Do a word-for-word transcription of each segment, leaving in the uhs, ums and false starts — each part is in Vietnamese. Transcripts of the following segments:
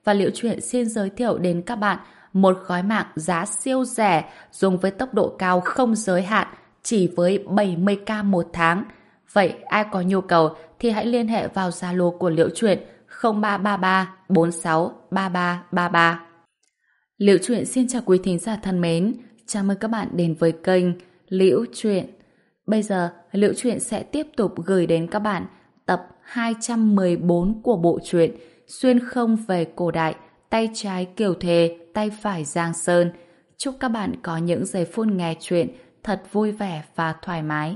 và Liễu Chuyện xin giới thiệu đến các bạn một gói mạng giá siêu rẻ dùng với tốc độ cao không giới hạn chỉ với bảy mươi k một tháng. Vậy ai có nhu cầu thì hãy liên hệ vào Zalo của Liễu Chuyện không ba ba ba bốn sáu ba ba ba ba. Liễu Chuyện xin chào quý thính giả thân mến, chào mừng các bạn đến với kênh Liễu Chuyện. Bây giờ Liễu Chuyện sẽ tiếp tục gửi đến các bạn tập hai trăm mười bốn của bộ truyện Xuyên không về cổ đại, tay trái Kiều Thề, tay phải Giang Sơn. Chúc các bạn có những giây phút nghe chuyện thật vui vẻ và thoải mái.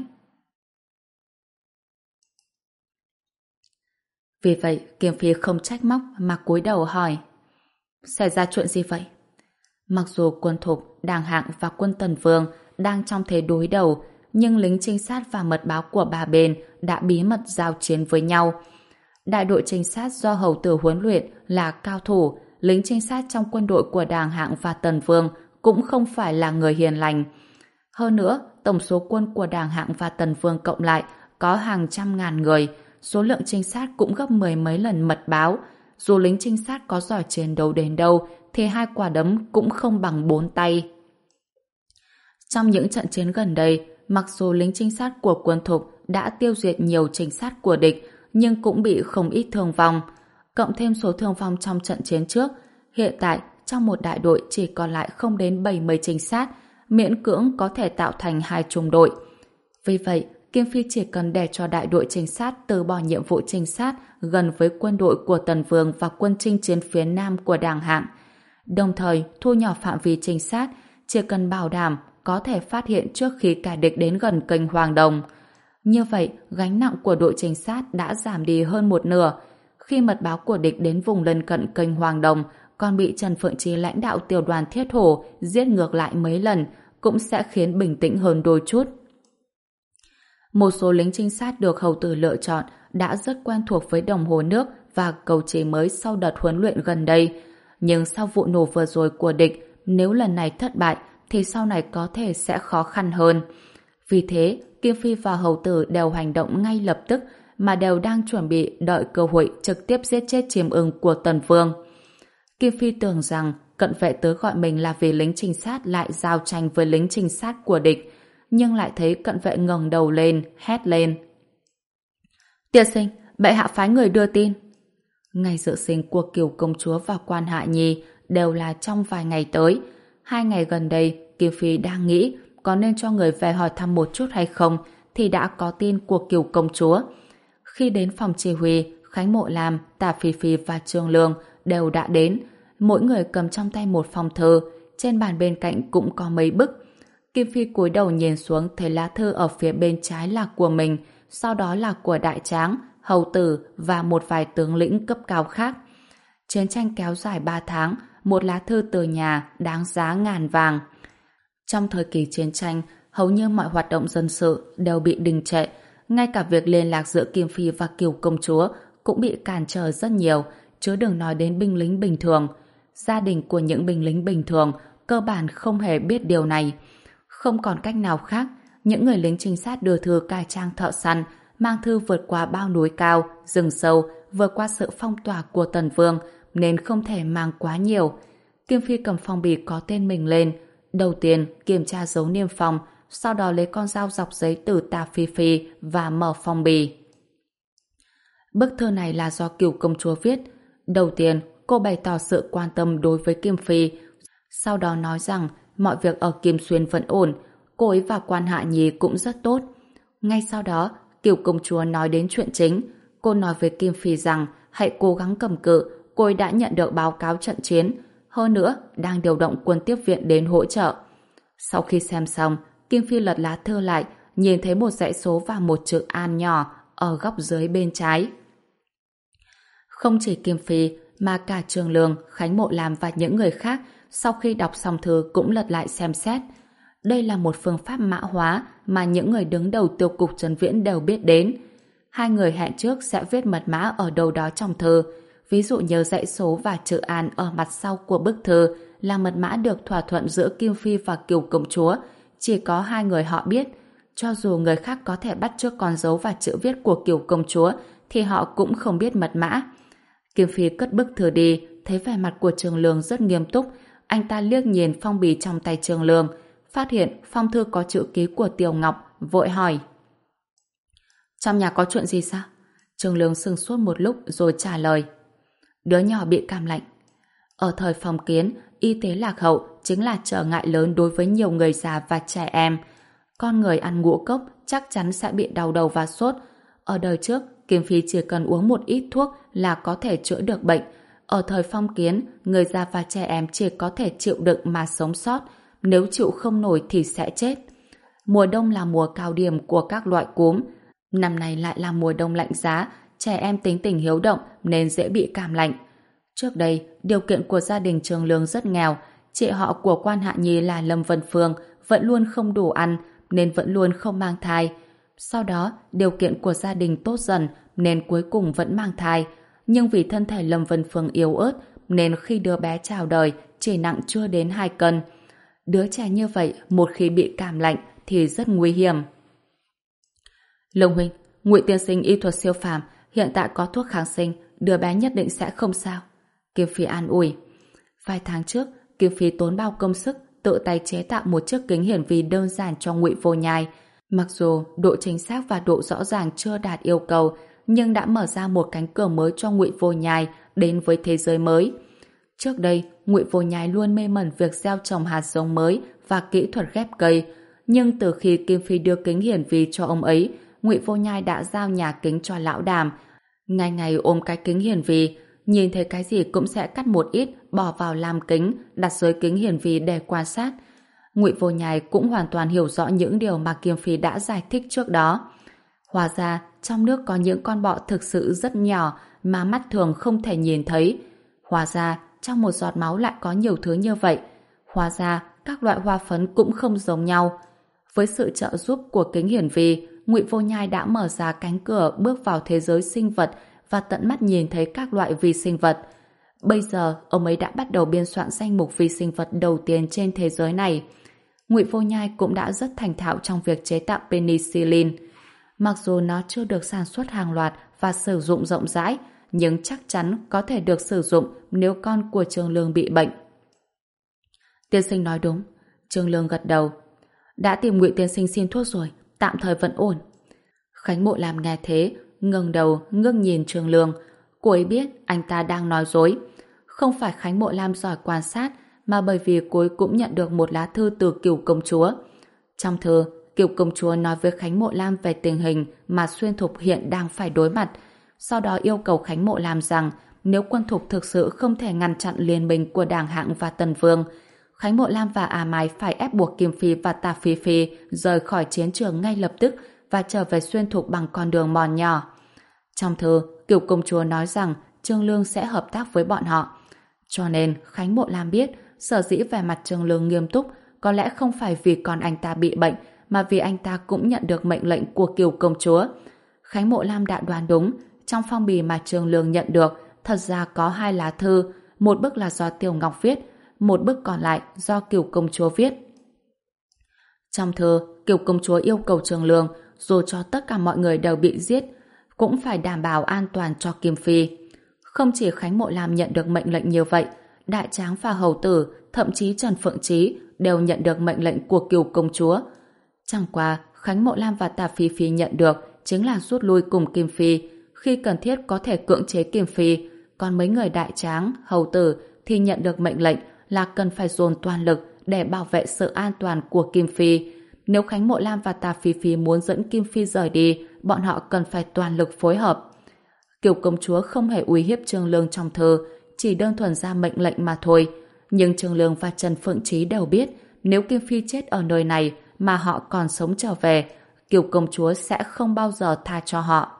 Vì vậy, Kiều Phi không trách móc mà cúi đầu hỏi: xảy ra chuyện gì vậy? Mặc dù quân Thục, Đàng Hạng và quân Tần Vương đang trong thế đối đầu, nhưng lính trinh sát và mật báo của ba bên đã bí mật giao chiến với nhau. Đại đội trinh sát do hầu tử huấn luyện là cao thủ, lính trinh sát trong quân đội của Đàng Hạng và Tần Vương cũng không phải là người hiền lành. Hơn nữa, tổng số quân của Đàng Hạng và Tần Vương cộng lại có hàng trăm ngàn người, số lượng trinh sát cũng gấp mười mấy lần mật báo. Dù lính trinh sát có giỏi chiến đấu đến đâu thì hai quả đấm cũng không bằng bốn tay. Trong những trận chiến gần đây, mặc dù lính trinh sát của quân Thục đã tiêu diệt nhiều trinh sát của địch, nhưng cũng bị không ít thương vong. Cộng thêm số thương vong trong trận chiến trước, hiện tại trong một đại đội chỉ còn lại không đến bảy mươi trinh sát, miễn cưỡng có thể tạo thành hai trung đội. Vì vậy, Kim Phi chỉ cần để cho đại đội trinh sát từ bỏ nhiệm vụ trinh sát gần với quân đội của Tần Vương và quân chinh chiến phía Nam của Đàng Hạng, đồng thời thu nhỏ phạm vi trinh sát, chỉ cần bảo đảm có thể phát hiện trước khi kẻ địch đến gần kênh Hoàng Đồng. Như vậy, gánh nặng của đội trinh sát đã giảm đi hơn một nửa. Khi mật báo của địch đến vùng lân cận kênh Hoàng Đồng còn bị Trần Phượng Chi lãnh đạo tiểu đoàn Thiết Hổ giết ngược lại mấy lần, cũng sẽ khiến bình tĩnh hơn đôi chút. Một số lính trinh sát được hầu tử lựa chọn đã rất quen thuộc với đồng hồ nước và cầu chỉ mới sau đợt huấn luyện gần đây. Nhưng sau vụ nổ vừa rồi của địch, nếu lần này thất bại thì sau này có thể sẽ khó khăn hơn. Vì thế, Kim Phi và hầu tử đều hành động ngay lập tức, mà đều đang chuẩn bị đợi cơ hội trực tiếp giết chết chim ưng của Tần Vương. Kim Phi tưởng rằng cận vệ tới gọi mình là vì lính trinh sát lại giao tranh với lính trinh sát của địch, nhưng lại thấy cận vệ ngẩng đầu lên, hét lên: tiên sinh, bệ hạ phái người đưa tin. Ngày dự sinh của Kiều công chúa và quan hạ nhi đều là trong vài ngày tới. Hai ngày gần đây, Kim Phi đang nghĩ có nên cho người về hỏi thăm một chút hay không, thì đã có tin của Kiều công chúa. Khi đến phòng chỉ huy, Khánh Mộ Lam, Tả Phi Phi và Trương Lương đều đã đến. Mỗi người cầm trong tay một phong thư, trên bàn bên cạnh cũng có mấy bức. Kim Phi cúi đầu nhìn xuống thấy lá thư ở phía bên trái là của mình, sau đó là của Đại Tráng, hầu tử và một vài tướng lĩnh cấp cao khác. Chiến tranh kéo dài ba tháng, một lá thư từ nhà đáng giá ngàn vàng. Trong thời kỳ chiến tranh, hầu như mọi hoạt động dân sự đều bị đình trệ, ngay cả việc liên lạc giữa Kim Phi và Kiều công chúa cũng bị cản trở rất nhiều, chứ đừng nói đến binh lính bình thường. Gia đình của những binh lính bình thường cơ bản không hề biết điều này. Không còn cách nào khác, những người lính trinh sát đưa thư cải trang thợ săn, mang thư vượt qua bao núi cao, rừng sâu, vượt qua sự phong tỏa của Tần Vương, nên không thể mang quá nhiều. Kim Phi cầm phong bì có tên mình lên, đầu tiên kiểm tra dấu niêm phong, sau đó lấy con dao dọc giấy từ Tả Phi Phi và mở phong bì. Bức thư này là do Kiều công chúa viết. Đầu tiên, cô bày tỏ sự quan tâm đối với Kim Phi, sau đó nói rằng mọi việc ở Kim Xuyên vẫn ổn, cô ấy và quan hạ nhi cũng rất tốt. Ngay sau đó, Kiều công chúa nói đến chuyện chính. Cô nói với Kim Phi rằng hãy cố gắng cầm cự, cô ấy đã nhận được báo cáo trận chiến, hơn nữa đang điều động quân tiếp viện đến hỗ trợ. Sau khi xem xong, Kim Phi lật lá thư lại, nhìn thấy một dãy số và một chữ An nhỏ ở góc dưới bên trái. Không chỉ Kim Phi mà cả Trương Lương, Khánh Mộ Lam và những người khác sau khi đọc xong thư cũng lật lại xem xét. Đây là một phương pháp mã hóa mà những người đứng đầu tiêu cục Trấn Viễn đều biết đến. Hai người hẹn trước sẽ viết mật mã ở đâu đó trong thư. Ví dụ nhớ dãy số và chữ An ở mặt sau của bức thư là mật mã được thỏa thuận giữa Kim Phi và Kiều công chúa. Chỉ có hai người họ biết. Cho dù người khác có thể bắt chước con dấu và chữ viết của Kiều công chúa thì họ cũng không biết mật mã. Kim Phi cất bức thư đi, thấy vẻ mặt của Trường Lương rất nghiêm túc, anh ta liếc nhìn phong bì trong tay Trường Lương, phát hiện phong thư có chữ ký của Tiểu Ngọc, vội hỏi. Trong nhà có chuyện gì sao? Trường Lương sững sốt một lúc rồi trả lời. Đứa nhỏ bị cảm lạnh. Ở thời phong kiến, y tế lạc hậu chính là trở ngại lớn đối với nhiều người già và trẻ em. Con người ăn ngũ cốc chắc chắn sẽ bị đau đầu và sốt. Ở đời trước, Kim Phi chỉ cần uống một ít thuốc là có thể chữa được bệnh. Ở thời phong kiến, người già và trẻ em chỉ có thể chịu đựng mà sống sót. Nếu chịu không nổi thì sẽ chết. Mùa đông là mùa cao điểm của các loại cúm. Năm nay lại là mùa đông lạnh giá, trẻ em tính tình hiếu động nên dễ bị cảm lạnh. Trước đây, điều kiện của gia đình Trường Lương rất nghèo. Chị họ của Quan Hạ Nhi là Lâm Vân Phương vẫn luôn không đủ ăn nên vẫn luôn không mang thai. Sau đó, điều kiện của gia đình tốt dần nên cuối cùng vẫn mang thai. Nhưng vì thân thể Lâm Vân Phương yếu ớt nên khi đứa bé chào đời chỉ nặng chưa đến hai cân. Đứa trẻ như vậy một khi bị cảm lạnh thì rất nguy hiểm. Lương huynh, Ngụy tiên sinh y thuật siêu phàm, hiện tại có thuốc kháng sinh, đứa bé nhất định sẽ không sao. Kim Phi an ủi. Vài tháng trước, Kim Phi tốn bao công sức tự tay chế tạo một chiếc kính hiển vi đơn giản cho Ngụy Vô Nhai. Mặc dù độ chính xác và độ rõ ràng chưa đạt yêu cầu, nhưng đã mở ra một cánh cửa mới cho Ngụy Vô Nhai đến với thế giới mới. Trước đây, Ngụy Vô Nhai luôn mê mẩn việc gieo trồng hạt giống mới và kỹ thuật ghép cây. Nhưng từ khi Kim Phi đưa kính hiển vi cho ông ấy, Ngụy Vô Nhai đã giao nhà kính cho lão Đàm. Ngày ngày ôm cái kính hiển vi, nhìn thấy cái gì cũng sẽ cắt một ít, bỏ vào làm kính, đặt dưới kính hiển vi để quan sát. Ngụy Vô Nhai cũng hoàn toàn hiểu rõ những điều mà Kim Phi đã giải thích trước đó. Hóa ra, trong nước có những con bọ thực sự rất nhỏ mà mắt thường không thể nhìn thấy. Hóa ra, trong một giọt máu lại có nhiều thứ như vậy. Hóa ra, các loại hoa phấn cũng không giống nhau. Với sự trợ giúp của kính hiển vi, Ngụy Vô Nhai đã mở ra cánh cửa bước vào thế giới sinh vật và tận mắt nhìn thấy các loại vi sinh vật. Bây giờ, ông ấy đã bắt đầu biên soạn danh mục vi sinh vật đầu tiên trên thế giới này. Ngụy Vô Nhai cũng đã rất thành thạo trong việc chế tạo penicillin. Mặc dù nó chưa được sản xuất hàng loạt và sử dụng rộng rãi, nhưng chắc chắn có thể được sử dụng nếu con của Trường Lương bị bệnh. Tiên sinh nói đúng. Trường Lương gật đầu. Đã tìm Ngụy tiên sinh xin thuốc rồi, tạm thời vẫn ổn. Khánh Mộ Lam nghe thế, ngẩng đầu ngước nhìn Trường Lương. Cô ấy biết anh ta đang nói dối. Không phải Khánh Mộ Lam giỏi quan sát, mà bởi vì cô ấy cũng nhận được một lá thư từ Cửu công chúa. Trong thư, Cửu công chúa nói với Khánh Mộ Lam về tình hình mà Xuyên Thục hiện đang phải đối mặt. Sau đó yêu cầu Khánh Mộ Lam rằng nếu Quân Thục thực sự không thể ngăn chặn liên minh của Đàng Hạng và Tần Vương, Khánh Mộ Lam và A Mai phải ép buộc Kim Phi và Tà Phi Phi rời khỏi chiến trường ngay lập tức và trở về Xuyên Thục bằng con đường mòn nhỏ. Trong thư, Cửu công chúa nói rằng Trương Lương sẽ hợp tác với bọn họ. Cho nên Khánh Mộ Lam biết sở dĩ vẻ mặt Trương Lương nghiêm túc có lẽ không phải vì con anh ta bị bệnh, mà vì anh ta cũng nhận được mệnh lệnh của Cửu công chúa. Khánh Mộ Lam đã đoán đúng. Trong phong bì mà Trương Lương nhận được thật ra có hai lá thư, một bức là do Tiểu Ngọc viết, một bức còn lại do Cửu công chúa viết. Trong thư, Cửu công chúa yêu cầu Trương Lương dù cho tất cả mọi người đều bị giết cũng phải đảm bảo an toàn cho Kim Phi. Không chỉ Khánh Mộ Lam nhận được mệnh lệnh như vậy, Đại Tráng và Hầu Tử, thậm chí Trần Phượng Chí đều nhận được mệnh lệnh của Cửu công chúa. Chẳng qua, Khánh Mộ Lam và Tà Phi Phi nhận được chính là rút lui cùng Kim Phi, khi cần thiết có thể cưỡng chế Kim Phi, còn mấy người Đại Tráng, Hầu Tử thì nhận được mệnh lệnh là cần phải dồn toàn lực để bảo vệ sự an toàn của Kim Phi. Nếu Khánh Mộ Lam và Tà Phi Phi muốn dẫn Kim Phi rời đi, bọn họ cần phải toàn lực phối hợp. Kiều công chúa không hề uy hiếp Trương Lương trong thư, chỉ đơn thuần ra mệnh lệnh mà thôi. Nhưng Trương Lương và Trần Phượng Chí đều biết, nếu Kim Phi chết ở nơi này mà họ còn sống trở về, Kiều công chúa sẽ không bao giờ tha cho họ.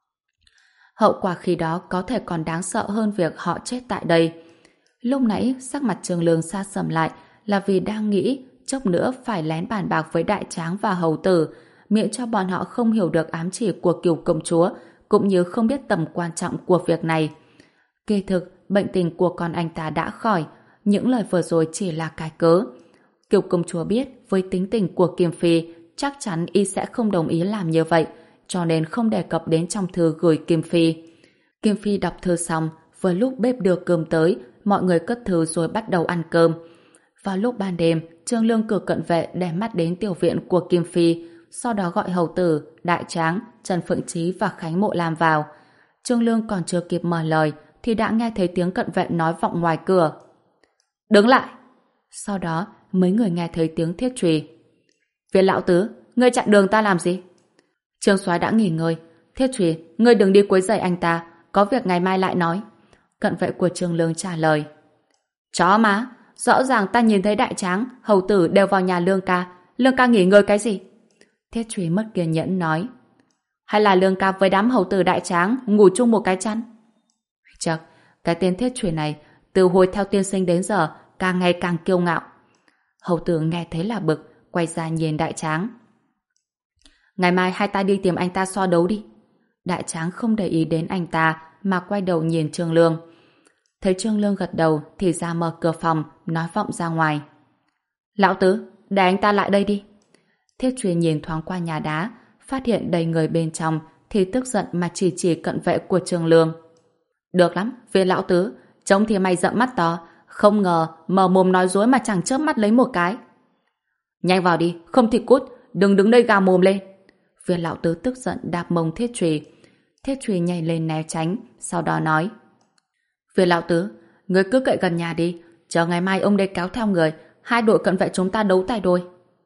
Hậu quả khi đó có thể còn đáng sợ hơn việc họ chết tại đây. Lúc nãy, sắc mặt Trương Lương xa sầm lại là vì đang nghĩ chốc nữa phải lén bàn bạc với Đại Tráng và Hầu Tử, miễn cho bọn họ không hiểu được ám chỉ của Kiều công chúa, cũng như không biết tầm quan trọng của việc này. Kỳ thực, bệnh tình của con anh ta đã khỏi, những lời vừa rồi chỉ là cái cớ. Kiều công chúa biết với tính tình của Kim Phi, chắc chắn y sẽ không đồng ý làm như vậy, cho nên không đề cập đến trong thư gửi Kim Phi. Kim Phi đọc thư xong, vừa lúc bếp đưa cơm tới, mọi người cất thứ rồi bắt đầu ăn cơm. Vào lúc ban đêm, Trương Lương cử cận vệ đem mắt đến tiểu viện của Kim Phi, sau đó gọi hầu tử, Đại Tráng, Trần Phượng Chí và Khánh Mộ Lam vào. Trương Lương còn chưa kịp mở lời thì đã nghe thấy tiếng cận vệ nói vọng ngoài cửa. Đứng lại! Sau đó, mấy người nghe thấy tiếng thiết trùy. Viên lão tứ, ngươi chặn đường ta làm gì? Trương Soái đã nghỉ ngơi. Thiết trùy, ngươi đừng đi quấy rầy anh ta, có việc ngày mai lại nói. Cận vệ của Trương Lương trả lời. Chó má, rõ ràng ta nhìn thấy Đại Tráng, hầu tử đều vào nhà Lương ca. Lương ca nghỉ ngơi cái gì? Thiết trùy mất kiên nhẫn nói. Hay là Lương ca với đám hầu tử Đại Tráng ngủ chung một cái chăn? Chắc, cái tên thiết trùy này từ hồi theo tiên sinh đến giờ càng ngày càng kiêu ngạo. Hầu tử nghe thấy là bực, quay ra nhìn Đại Tráng. Ngày mai hai ta đi tìm anh ta so đấu đi. Đại Tráng không để ý đến anh ta mà quay đầu nhìn Trương Lương. Thấy Trương Lương gật đầu thì ra mở cửa phòng, nói vọng ra ngoài. Lão tứ, để anh ta lại đây đi. Thiết Truyền nhìn thoáng qua nhà đá, phát hiện đầy người bên trong thì tức giận mà chỉ chỉ cận vệ của Trương Lương. Được lắm, Viên lão tứ, trông thì mày rậm mắt to, không ngờ mở mồm nói dối mà chẳng chớp mắt lấy một cái. Nhanh vào đi, không thì cút, đừng đứng đây gào mồm lên. Viên lão tứ tức giận đạp mông Thiết Trùy. Thiết Trùy nhảy lên né tránh, sau đó nói. Viên lão tứ, người cứ cậy gần nhà đi, chờ ngày mai ông đây kéo theo người, hai đội cận vệ chúng ta đấu tay đôi.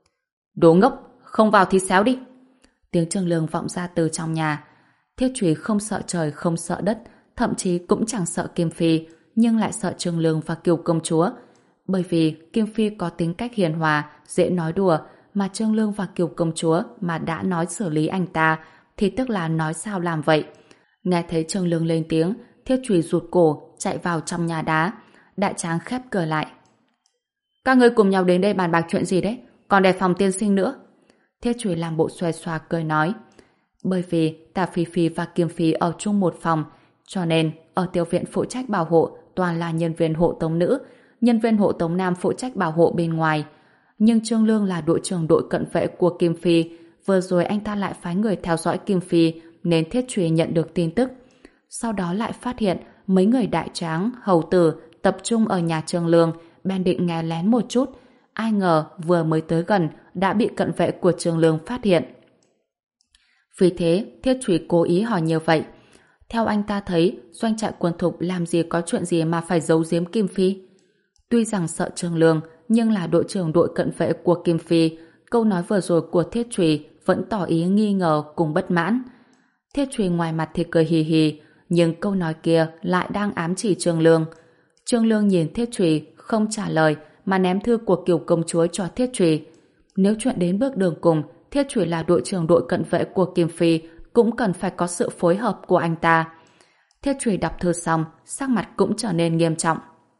Đồ ngốc, không vào thì xéo đi. Tiếng Trương Lương vọng ra từ trong nhà. Thiết Trùy không sợ trời không sợ đất, thậm chí cũng chẳng sợ Kim Phi, nhưng lại sợ Trương Lương và Kiều công chúa. Bởi vì Kim Phi có tính cách hiền hòa, dễ nói đùa, mà Trương Lương và Kiều công chúa mà đã nói xử lý anh ta, thì tức là nói sao làm vậy. Nghe thấy Trương Lương lên tiếng, Thiết Trùy rụt cổ, chạy vào trong nhà đá. Đại Tráng khép cửa lại. Các ngươi cùng nhau đến đây bàn bạc chuyện gì đấy? Còn đề phòng tiên sinh nữa. Thiết Trùy làm bộ xoe xoa cười nói. Bởi vì Tả Phi Phi và Kim Phi ở chung một phòng, cho nên ở tiểu viện phụ trách bảo hộ toàn là nhân viên hộ tống nữ, nhân viên hộ tống nam phụ trách bảo hộ bên ngoài. Nhưng Trương Lương là đội trưởng đội cận vệ của Kim Phi, vừa rồi anh ta lại phái người theo dõi Kim Phi, nên Thiết Trùy nhận được tin tức. Sau đó lại phát hiện mấy người Đại Tráng, hầu tử tập trung ở nhà Trương Lương, bèn định nghe lén một chút. Ai ngờ vừa mới tới gần đã bị cận vệ của Trương Lương phát hiện. Vì thế, Thiết Trùy cố ý hỏi như vậy. Theo anh ta thấy, doanh trại quân thục làm gì có chuyện gì mà phải giấu giếm Kim Phi. Tuy rằng sợ Trương Lương, nhưng là đội trưởng đội cận vệ của Kim Phi, câu nói vừa rồi của Thiết Trùy vẫn tỏ ý nghi ngờ cùng bất mãn. Thiết Trùy ngoài mặt thì cười hì hì, nhưng câu nói kia lại đang ám chỉ Trương Lương. Trương Lương nhìn Thiết Trùy không trả lời mà ném thư của Kiều công chúa cho Thiết Trùy. Nếu chuyện đến bước đường cùng, Thiết Trùy là đội trưởng đội cận vệ của Kim Phi cũng cần phải có sự phối hợp của anh ta. Thiết Trùy đọc thư xong, sắc mặt cũng trở nên nghiêm trọng.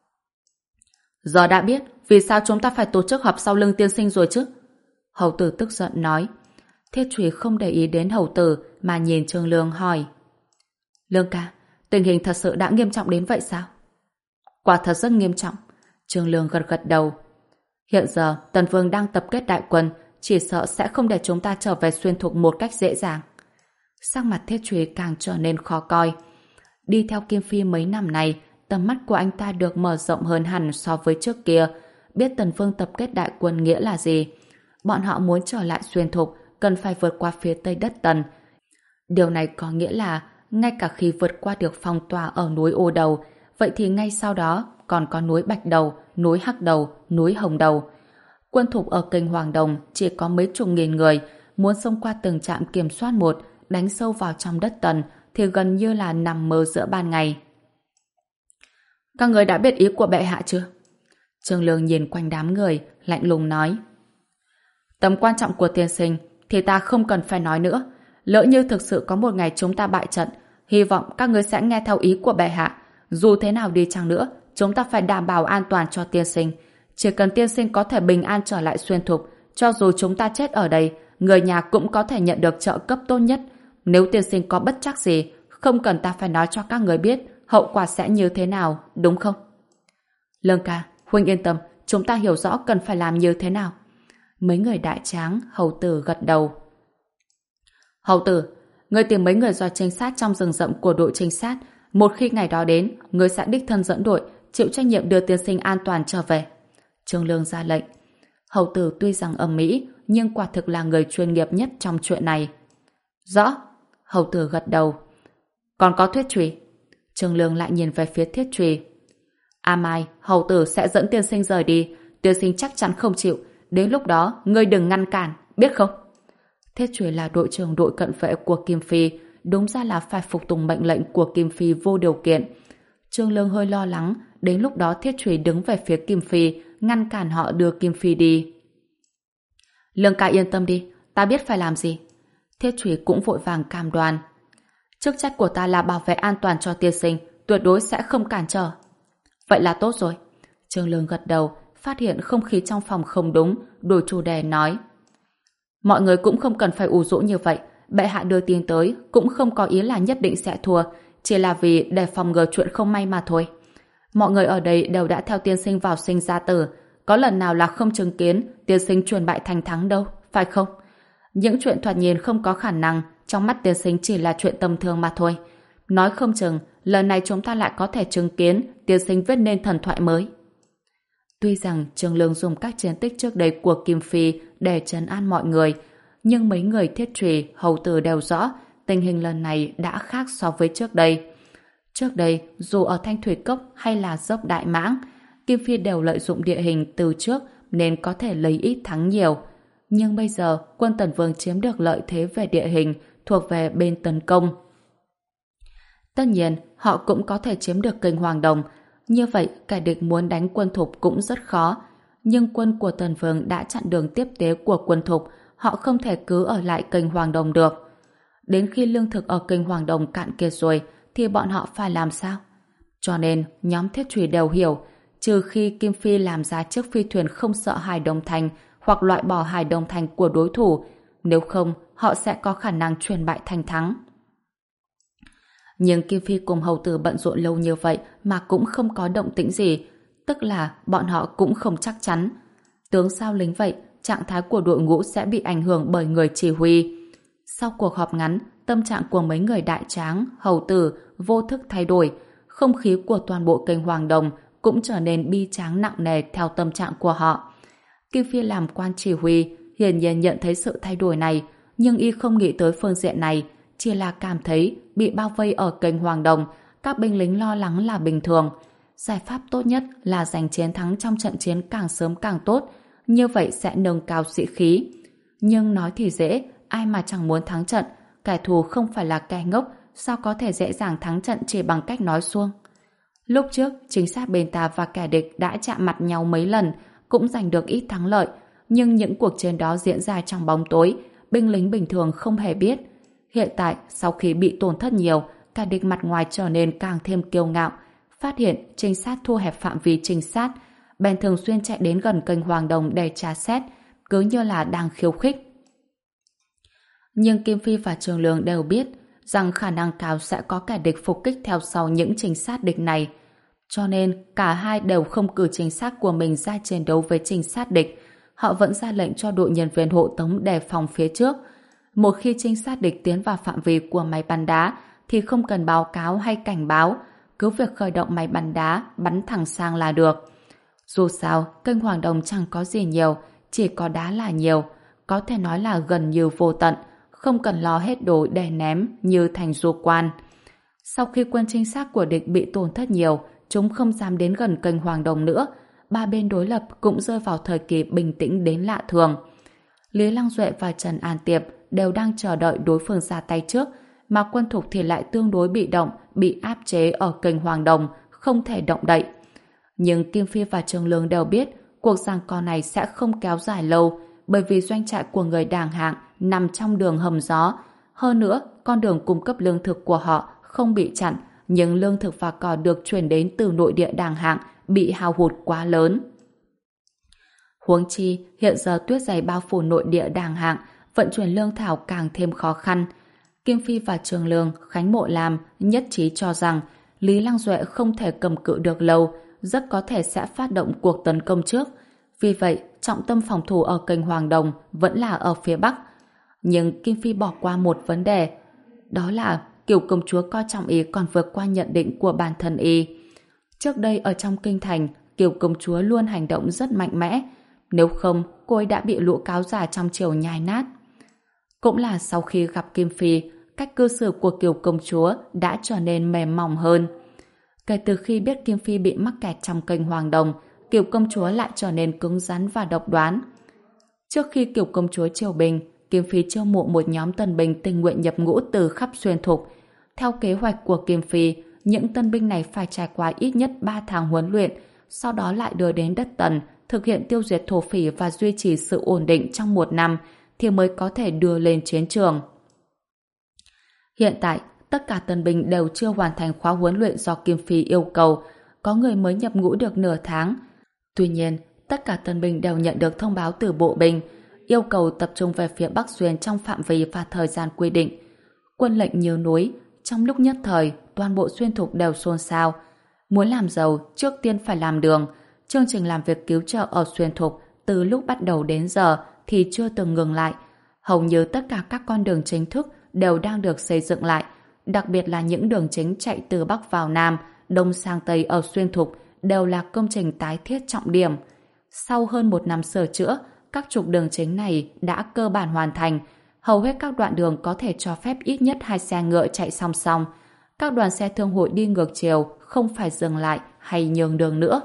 Giờ đã biết vì sao chúng ta phải tổ chức họp sau lưng tiên sinh rồi chứ? Hầu tử tức giận nói. Thiết Trùy không để ý đến hầu tử mà nhìn Trương Lương hỏi. Lương ca, tình hình thật sự đã nghiêm trọng đến vậy sao? Quả thật rất nghiêm trọng. Trương Lương gật gật đầu. Hiện giờ Tần Vương đang tập kết đại quân, chỉ sợ sẽ không để chúng ta trở về Xuyên Thục một cách dễ dàng. Sắc mặt Thiết Trùy càng trở nên khó coi. Đi theo Kim Phi mấy năm này, tầm mắt của anh ta được mở rộng hơn hẳn so với trước kia. Biết Tần Vương tập kết đại quân nghĩa là gì. Bọn họ muốn trở lại Xuyên Thục cần phải vượt qua phía tây đất Tần. Điều này có nghĩa là ngay cả khi vượt qua được phong tỏa ở núi Ô Đầu, vậy thì ngay sau đó còn có núi Bạch Đầu, núi Hắc Đầu, núi Hồng Đầu. Quân thục ở kênh Hoàng Đồng chỉ có mấy chục nghìn người, muốn xông qua từng trạm kiểm soát một, đánh sâu vào trong đất Tần thì gần như là nằm mơ giữa ban ngày. Các người đã biết ý của bệ hạ chưa? Trương Lương nhìn quanh đám người, lạnh lùng nói. Tầm quan trọng của tiên sinh thì ta không cần phải nói nữa. Lỡ như thực sự có một ngày chúng ta bại trận, hy vọng các người sẽ nghe theo ý của bệ hạ. Dù thế nào đi chăng nữa, chúng ta phải đảm bảo an toàn cho tiên sinh. Chỉ cần tiên sinh có thể bình an trở lại Xuyên Thục, cho dù chúng ta chết ở đây, người nhà cũng có thể nhận được trợ cấp tốt nhất. Nếu tiên sinh có bất trắc gì, không cần ta phải nói cho các người biết hậu quả sẽ như thế nào, đúng không? Lương ca, huynh yên tâm, chúng ta hiểu rõ cần phải làm như thế nào. Mấy người Đại Tráng, hầu tử gật đầu. Hầu tử, người tìm mấy người do trinh sát trong rừng rậm của đội trinh sát. Một khi ngày đó đến, người sẽ đích thân dẫn đội chịu trách nhiệm đưa tiên sinh an toàn trở về. Trương Lương ra lệnh. Hầu tử tuy rằng ầm ĩ, nhưng quả thực là người chuyên nghiệp nhất trong chuyện này. Rõ. Hầu tử gật đầu. Còn có Thiết Trùy. Trương Lương lại nhìn về phía Thiết Trùy. A Mai, hầu tử sẽ dẫn tiên sinh rời đi. Tiên sinh chắc chắn không chịu. Đến lúc đó, ngươi đừng ngăn cản, biết không? Thiết Trùy là đội trưởng đội cận vệ của Kim Phi, đúng ra là phải phục tùng mệnh lệnh của Kim Phi vô điều kiện. Trương Lương hơi lo lắng, đến lúc đó Thiết Trùy đứng về phía Kim Phi, ngăn cản họ đưa Kim Phi đi. Lương ca yên tâm đi, ta biết phải làm gì. Thiết Trùy cũng vội vàng cam đoan. Chức trách của ta là bảo vệ an toàn cho tiên sinh, tuyệt đối sẽ không cản trở. Vậy là tốt rồi. Trương Lương gật đầu, phát hiện không khí trong phòng không đúng, đổi chủ đề nói. Mọi người cũng không cần phải ủ rũ như vậy, bệ hạ đưa tin tới cũng không có ý là nhất định sẽ thua, chỉ là vì để phòng ngừa chuyện không may mà thôi. Mọi người ở đây đều đã theo tiên sinh vào sinh ra tử, có lần nào là không chứng kiến tiên sinh truyền bại thành thắng đâu, phải không? Những chuyện thoạt nhìn không có khả năng trong mắt tiên sinh chỉ là chuyện tầm thường mà thôi. Nói không chừng lần này chúng ta lại có thể chứng kiến tiên sinh viết nên thần thoại mới. Tuy rằng Trương Lương dùng các chiến tích trước đây của Kim Phi để trấn an mọi người, nhưng mấy người Thiết Trùy, hầu tử đều rõ tình hình lần này đã khác so với trước đây. Trước đây, dù ở Thanh Thủy Cốc hay là dốc Đại Mãng, Kim Phi đều lợi dụng địa hình từ trước nên có thể lấy ít thắng nhiều. Nhưng bây giờ, quân Tần Vương chiếm được lợi thế về địa hình thuộc về bên tấn công. Tất nhiên, họ cũng có thể chiếm được kênh Hoàng Đồng. Như vậy, kẻ địch muốn đánh quân Thục cũng rất khó. Nhưng quân của Tần Vương đã chặn đường tiếp tế của quân Thục, họ không thể cứ ở lại kênh Hoàng Đồng được. Đến khi lương thực ở kênh Hoàng Đồng cạn kiệt rồi, thì bọn họ phải làm sao? Cho nên, nhóm Thiết Trùy đều hiểu, trừ khi Kim Phi làm ra chiếc phi thuyền không sợ Hải Đông Thành hoặc loại bỏ Hải Đông Thành của đối thủ, nếu không, họ sẽ có khả năng truyền bại thành thắng. Nhưng Kim Phi cùng hầu tử bận rộn lâu như vậy mà cũng không có động tĩnh gì, tức là bọn họ cũng không chắc chắn. Tướng sao lính vậy, trạng thái của đội ngũ sẽ bị ảnh hưởng bởi người chỉ huy. Sau cuộc họp ngắn, tâm trạng của mấy người đại tráng, hầu tử vô thức thay đổi, không khí của toàn bộ kênh Hoàng Đồng cũng trở nên bi tráng nặng nề theo tâm trạng của họ. Kim Phi làm quan chỉ huy, hiển nhiên nhận thấy sự thay đổi này, nhưng y không nghĩ tới phương diện này, chỉ là cảm thấy bị bao vây ở kênh Hoàng Đồng, các binh lính lo lắng là bình thường. Giải pháp tốt nhất là giành chiến thắng trong trận chiến càng sớm càng tốt, như vậy sẽ nâng cao sĩ khí. Nhưng nói thì dễ, ai mà chẳng muốn thắng trận, kẻ thù không phải là kẻ ngốc, sao có thể dễ dàng thắng trận chỉ bằng cách nói suông. Lúc trước, chính sát bên ta và kẻ địch đã chạm mặt nhau mấy lần, cũng giành được ít thắng lợi, nhưng những cuộc chiến đó diễn ra trong bóng tối, binh lính bình thường không hề biết. Hiện tại, sau khi bị tổn thất nhiều, kẻ địch mặt ngoài trở nên càng thêm kiêu ngạo, phát hiện trinh sát thu hẹp phạm vi trinh sát, bèn thường xuyên chạy đến gần kênh Hoàng Đồng để tra xét, cứ như là đang khiêu khích. Nhưng Kim Phi và Trường Lương đều biết rằng khả năng cao sẽ có kẻ địch phục kích theo sau những trinh sát địch này. Cho nên, cả hai đều không cử trinh sát của mình ra chiến đấu với trinh sát địch. Họ vẫn ra lệnh cho đội nhân viên hộ tống đề phòng phía trước. Một khi trinh sát địch tiến vào phạm vi của máy bắn đá, thì không cần báo cáo hay cảnh báo, cứ việc khởi động máy bắn đá, bắn thẳng sang là được. Dù sao, kênh Hoàng Đồng chẳng có gì nhiều, chỉ có đá là nhiều, có thể nói là gần như vô tận, không cần lo hết đồ để ném như thành du quan. Sau khi quân trinh sát của địch bị tổn thất nhiều, chúng không dám đến gần kênh Hoàng Đồng nữa, ba bên đối lập cũng rơi vào thời kỳ bình tĩnh đến lạ thường. Lý Lăng Duệ và Trần An Tiệp đều đang chờ đợi đối phương ra tay trước, mà quân Thục thì lại tương đối bị động, bị áp chế ở kênh Hoàng Đồng, không thể động đậy. Nhưng Kim Phi và Trường Lương đều biết cuộc giằng co này sẽ không kéo dài lâu, bởi vì doanh trại của người Đàng Hạng nằm trong đường hầm gió. Hơn nữa, con đường cung cấp lương thực của họ không bị chặn, nhưng lương thực và cỏ được chuyển đến từ nội địa Đàng Hạng bị hao hụt quá lớn. Huống chi, hiện giờ tuyết dày bao phủ nội địa Đàng Hạng, vận chuyển lương thảo càng thêm khó khăn. Kim Phi và Trường Lương, Khánh Mộ Lam nhất trí cho rằng Lý Lăng Duệ không thể cầm cự được lâu, rất có thể sẽ phát động cuộc tấn công trước. Vì vậy, trọng tâm phòng thủ ở kênh Hoàng Đồng vẫn là ở phía Bắc. Nhưng Kim Phi bỏ qua một vấn đề, đó là Kiều công chúa coi trọng y còn vượt qua nhận định của bản thân y. Trước đây ở trong kinh thành, Kiều công chúa luôn hành động rất mạnh mẽ, nếu không cô ấy đã bị lũ cáo già trong triều nhai nát. Cũng là sau khi gặp Kim Phi, cách cư xử của Kiều công chúa đã trở nên mềm mỏng hơn. Kể từ khi biết Kim Phi bị mắc kẹt trong kênh Hoàng Đồng, Kiều công chúa lại trở nên cứng rắn và độc đoán. Trước khi Kiều công chúa triều bình, Kim Phi chiêu mộ một nhóm tân binh tình nguyện nhập ngũ từ khắp xuyên thục. Theo kế hoạch của Kim Phi, những tân binh này phải trải qua ít nhất ba tháng huấn luyện, sau đó lại đưa đến đất Tần, thực hiện tiêu diệt thổ phỉ và duy trì sự ổn định trong một năm, thì mới có thể đưa lên chiến trường. Hiện tại, tất cả tân binh đều chưa hoàn thành khóa huấn luyện do Kim Phi yêu cầu, có người mới nhập ngũ được nửa tháng. Tuy nhiên, tất cả tân binh đều nhận được thông báo từ bộ binh, yêu cầu tập trung về phía Bắc Xuyên trong phạm vi và thời gian quy định. Quân lệnh như núi, trong lúc nhất thời, toàn bộ xuyên thục đều xôn xao. Muốn làm giàu, trước tiên phải làm đường. Chương trình làm việc cứu trợ ở xuyên thục từ lúc bắt đầu đến giờ thì chưa từng ngừng lại. Hầu như tất cả các con đường chính thức đều đang được xây dựng lại, đặc biệt là những đường chính chạy từ Bắc vào Nam, Đông sang Tây ở xuyên thục đều là công trình tái thiết trọng điểm. Sau hơn một năm sửa chữa, các trục đường chính này đã cơ bản hoàn thành. Hầu hết các đoạn đường có thể cho phép ít nhất hai xe ngựa chạy song song. Các đoàn xe thương hội đi ngược chiều không phải dừng lại hay nhường đường nữa.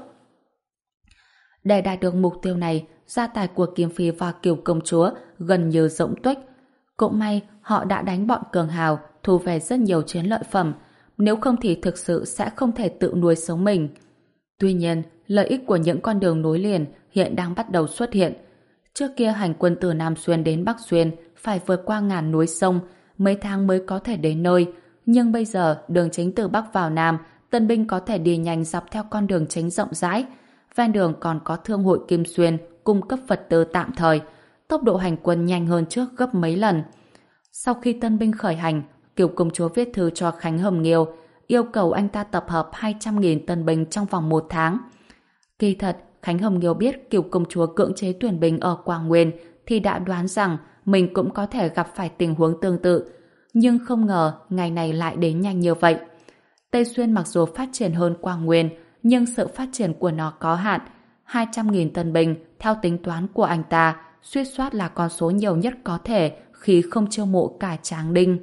Để đạt được mục tiêu này, gia tài của Kim Phi và Kiều công chúa gần như rỗng tuếch. Cũng may họ đã đánh bọn cường hào, thu về rất nhiều chiến lợi phẩm, nếu không thì thực sự sẽ không thể tự nuôi sống mình. Tuy nhiên, lợi ích của những con đường nối liền hiện đang bắt đầu xuất hiện. Trước kia hành quân từ Nam Xuyên đến Bắc Xuyên phải vượt qua ngàn núi sông, mấy tháng mới có thể đến nơi, nhưng bây giờ đường chính từ Bắc vào Nam, tân binh có thể đi nhanh dọc theo con đường chính rộng rãi. Ven đường còn có thương hội Kim Xuyên cung cấp vật tư tạm thời, tốc độ hành quân nhanh hơn trước gấp mấy lần. Sau khi tân binh khởi hành, Kiều công chúa viết thư cho Khánh Hồng Nghiêu, yêu cầu anh ta tập hợp hai trăm nghìn tân binh trong vòng một tháng. Kỳ thật, Khánh Hồng Nghiêu biết Kiều công chúa cưỡng chế tuyển binh ở Quảng Nguyên thì đã đoán rằng mình cũng có thể gặp phải tình huống tương tự, nhưng không ngờ ngày này lại đến nhanh như vậy. Tây Xuyên mặc dù phát triển hơn Quảng Nguyên, nhưng sự phát triển của nó có hạn. hai trăm nghìn tân binh theo tính toán của anh ta suýt soát là con số nhiều nhất có thể khi không chiêu mộ cả Tráng Đinh.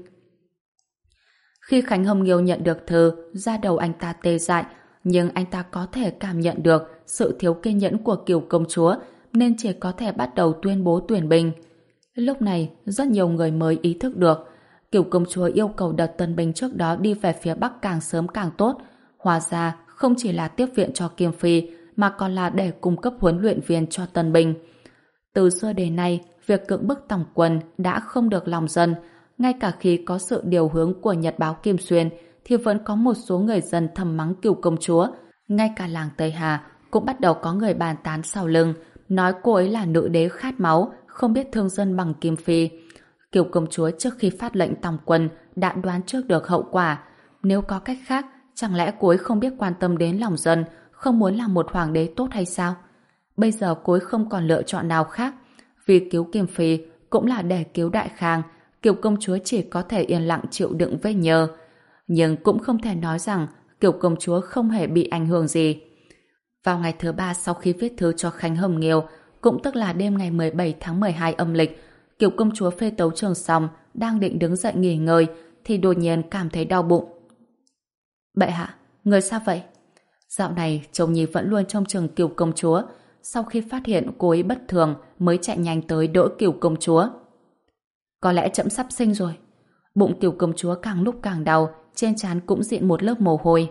Khi Khánh Hồng Nghiêu nhận được thư, da đầu anh ta tê dại, nhưng anh ta có thể cảm nhận được sự thiếu kiên nhẫn của Kiều công chúa, nên chỉ có thể bắt đầu tuyên bố tuyển binh. Lúc này, rất nhiều người mới ý thức được, Kiều công chúa yêu cầu đợt tân binh trước đó đi về phía Bắc càng sớm càng tốt. Hóa ra, không chỉ là tiếp viện cho Kim Phi, mà còn là để cung cấp huấn luyện viên cho tân binh. Từ xưa đến nay, việc cưỡng bức tổng quân đã không được lòng dân. Ngay cả khi có sự điều hướng của Nhật báo Kim Xuyên, thì vẫn có một số người dân thầm mắng Kiều công chúa. Ngay cả làng Tây Hà cũng bắt đầu có người bàn tán sau lưng, nói cô ấy là nữ đế khát máu, không biết thương dân bằng Kim Phi. Kiều công chúa trước khi phát lệnh tổng quân đã đoán trước được hậu quả. Nếu có cách khác, chẳng lẽ cô ấy không biết quan tâm đến lòng dân, không muốn làm một hoàng đế tốt hay sao? Bây giờ cô ấy không còn lựa chọn nào khác. Vì cứu Kim Phi cũng là để cứu Đại Khang, Kiều công chúa chỉ có thể yên lặng chịu đựng với nhờ. Nhưng cũng không thể nói rằng Kiều công chúa không hề bị ảnh hưởng gì. Vào ngày thứ ba sau khi viết thư cho Khánh Hồng Nghiêu, cũng tức là đêm ngày mười bảy tháng mười hai âm lịch, Kiều công chúa phê tấu trường xong, đang định đứng dậy nghỉ ngơi, thì đột nhiên cảm thấy đau bụng. Bệ hạ, người sao vậy? Dạo này, chồng Nhi vẫn luôn trông chừng Kiều công chúa. Sau khi phát hiện cô ấy bất thường, mới chạy nhanh tới đỡ Kiều công chúa. Có lẽ trẫm sắp sinh rồi. Bụng Kiều công chúa càng lúc càng đau, trên trán cũng dịn một lớp mồ hôi.